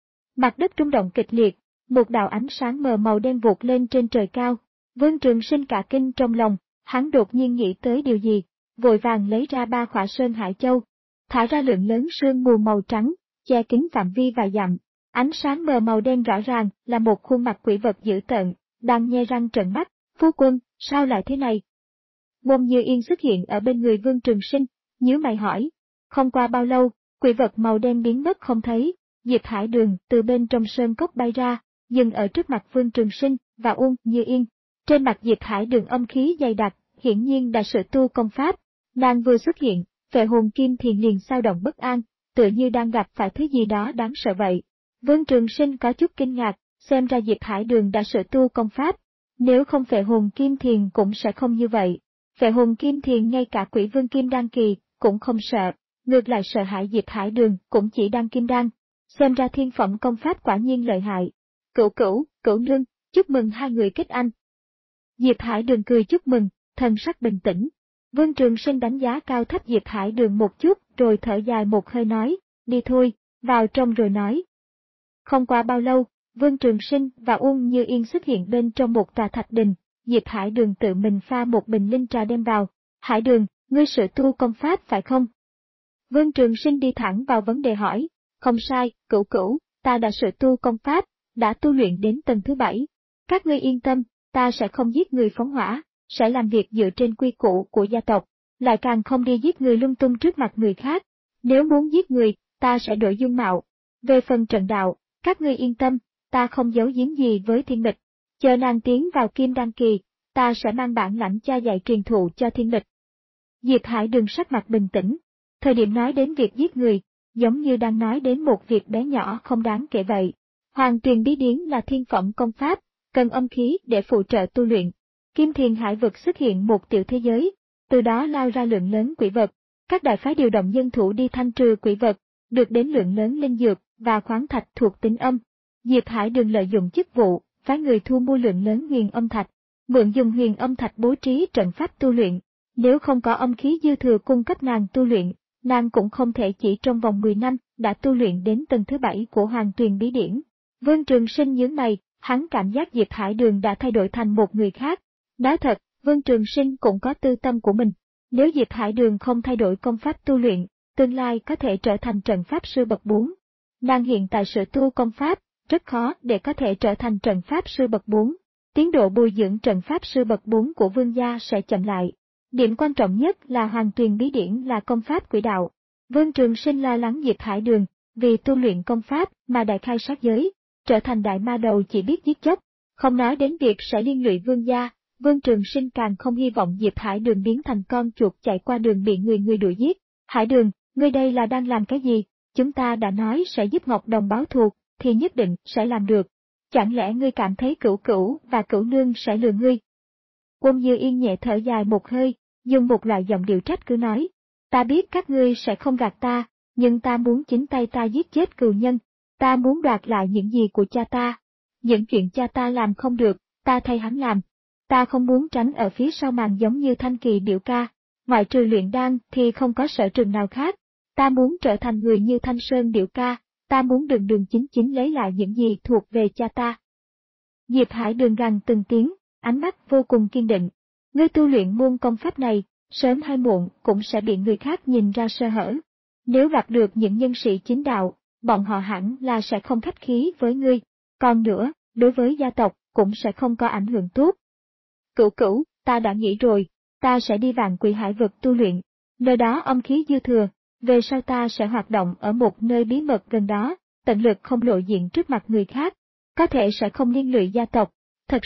Mặt đất rung động kịch liệt, một đạo ánh sáng mờ màu đen vụt lên trên trời cao. Vương Trường Sinh cả kinh trong lòng, hắn đột nhiên nghĩ tới điều gì, vội vàng lấy ra ba khỏa sơn hải châu, thả ra lượng lớn sương mù màu trắng, che kín phạm vi vài dặm. Ánh sáng mờ màu đen rõ ràng là một khuôn mặt quỷ vật dữ tợn, đang nhe răng trợn mắt. Phu quân, sao lại thế này? Ngôn Như Yên xuất hiện ở bên người Vương Trường Sinh, nhíu mày hỏi. Không qua bao lâu, quỷ vật màu đen biến mất không thấy, Diệp Hải Đường từ bên trong sơn cốc bay ra, dừng ở trước mặt Vương Trường Sinh và Uông Như Yên. Trên mặt Diệp Hải Đường âm khí dày đặc, hiển nhiên đã sử tu công pháp. Nàng vừa xuất hiện, Phệ Hồn Kim Thiền liền dao động bất an, tựa như đang gặp phải thứ gì đó đáng sợ vậy. Vương Trường Sinh có chút kinh ngạc, xem ra Diệp Hải Đường đã sử tu công pháp. Nếu không Phệ Hồn Kim Thiền cũng sẽ không như vậy. Phệ Hồn Kim Thiền ngay cả Quỷ Vương Kim Đan Kỳ cũng không sợ, ngược lại sợ hãi Diệp Hải Đường cũng chỉ đang kim đan. Xem ra thiên phẩm công pháp quả nhiên lợi hại. Cửu Cửu, Cửu Nương, chúc mừng hai người kết anh. Diệp Hải Đường cười chúc mừng, thần sắc bình tĩnh. Vương Trường Sinh đánh giá cao thấp Diệp Hải Đường một chút, rồi thở dài một hơi nói, đi thôi, vào trong rồi nói. Không qua bao lâu, Vương Trường Sinh và Uông Như Yên xuất hiện bên trong một tòa thạch đình, Diệp Hải Đường tự mình pha một bình linh trà đem vào. Hải Đường, ngươi sử tu công pháp phải không? Vương Trường Sinh đi thẳng vào vấn đề hỏi, không sai, Cửu Cửu, ta đã sử tu công pháp, đã tu luyện đến tầng thứ bảy. Các ngươi yên tâm, ta sẽ không giết người phóng hỏa, sẽ làm việc dựa trên quy củ của gia tộc, lại càng không đi giết người lung tung trước mặt người khác. Nếu muốn giết người, ta sẽ đổi dung mạo. Về phần trận đạo, các ngươi yên tâm, ta không giấu giếm gì với Thiên Mịch. Chờ nàng tiến vào Kim Đan Kỳ, ta sẽ mang bản lãnh cha dạy truyền thụ cho Thiên Mịch. Diệp Hải Đường sắc mặt bình tĩnh, thời điểm nói đến việc giết người, giống như đang nói đến một việc bé nhỏ không đáng kể vậy. Hoàng Tuyền bí điển là thiên phẩm công pháp, cần âm khí để phụ trợ tu luyện. Kim Thiền Hải vực xuất hiện một tiểu thế giới, từ đó lao ra lượng lớn quỷ vật. Các đại phái điều động nhân thủ đi thanh trừ quỷ vật, được đến lượng lớn linh dược và khoáng thạch thuộc tính âm. Diệp Hải Đường lợi dụng chức vụ, phái người thu mua lượng lớn huyền âm thạch, mượn dùng huyền âm thạch bố trí trận pháp tu luyện. Nếu không có âm khí dư thừa cung cấp nàng tu luyện, nàng cũng không thể chỉ trong vòng mười năm đã tu luyện đến tầng thứ bảy của Hoàng Tuyền bí điển. Vương Trường Sinh nhướng mày, hắn cảm giác Diệp Hải Đường đã thay đổi thành một người khác. Nói thật, Vương Trường Sinh cũng có tư tâm của mình. Nếu Diệp Hải Đường không thay đổi công pháp tu luyện, tương lai có thể trở thành trận pháp sư bậc bốn. Nàng hiện tại sử tu công pháp, rất khó để có thể trở thành trận pháp sư bậc bốn. Tiến độ bồi dưỡng trận pháp sư bậc bốn của Vương gia sẽ chậm lại. Điểm quan trọng nhất là Hoàng Tuyền bí điển là công pháp quỷ đạo. Vương Trường Sinh lo lắng Diệp Hải Đường, vì tu luyện công pháp mà đại khai sát giới, trở thành đại ma đầu chỉ biết giết chóc. Không nói đến việc sẽ liên lụy Vương gia, Vương Trường Sinh càng không hy vọng Diệp Hải Đường biến thành con chuột chạy qua đường bị người người đuổi giết. Hải Đường, ngươi đây là đang làm cái gì? Chúng ta đã nói sẽ giúp Ngọc Đồng báo thù, thì nhất định sẽ làm được. Chẳng lẽ ngươi cảm thấy Cửu Cửu và Cửu Nương sẽ lừa ngươi? Quân Như Yên nhẹ thở dài một hơi, dùng một loại giọng điệu trách cứ nói, ta biết các ngươi sẽ không gạt ta, nhưng ta muốn chính tay ta giết chết cừu nhân, ta muốn đoạt lại những gì của cha ta. Những chuyện cha ta làm không được, ta thay hắn làm. Ta không muốn tránh ở phía sau màn giống như Thanh Kỳ biểu ca, ngoại trừ luyện đan thì không có sở trường nào khác. Ta muốn trở thành người như Thanh Sơn biểu ca, ta muốn đường đường chính chính lấy lại những gì thuộc về cha ta. Diệp Hải Đường gằn từng tiếng, ánh mắt vô cùng kiên định. Ngươi tu luyện môn công pháp này, sớm hay muộn cũng sẽ bị người khác nhìn ra sơ hở. Nếu gặp được những nhân sĩ chính đạo, bọn họ hẳn là sẽ không khách khí với ngươi. Còn nữa, đối với gia tộc cũng sẽ không có ảnh hưởng tốt. Cửu Cửu, ta đã nghĩ rồi, ta sẽ đi Vạn Quỷ Hải vực tu luyện, nơi đó âm khí dư thừa, về sau ta sẽ hoạt động ở một nơi bí mật gần đó, tận lực không lộ diện trước mặt người khác, có thể sẽ không liên lụy gia tộc. Thật sự,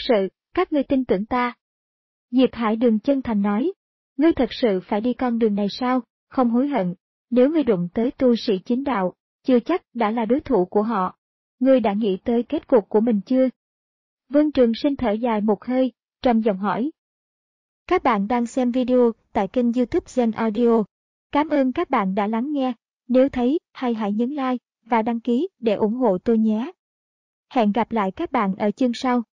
Các ngươi tin tưởng ta. Diệp Hải Đường chân thành nói. Ngươi thật sự phải đi con đường này sao, không hối hận. Nếu ngươi đụng tới tu sĩ chính đạo, chưa chắc đã là đối thủ của họ. Ngươi đã nghĩ tới kết cục của mình chưa? Vương Trường Sinh thở dài một hơi, trầm giọng hỏi. Các bạn đang xem video tại kênh YouTube Gen Audio. Cảm ơn các bạn đã lắng nghe. Nếu thấy hay hãy nhấn like và đăng ký để ủng hộ tôi nhé. Hẹn gặp lại các bạn ở chương sau.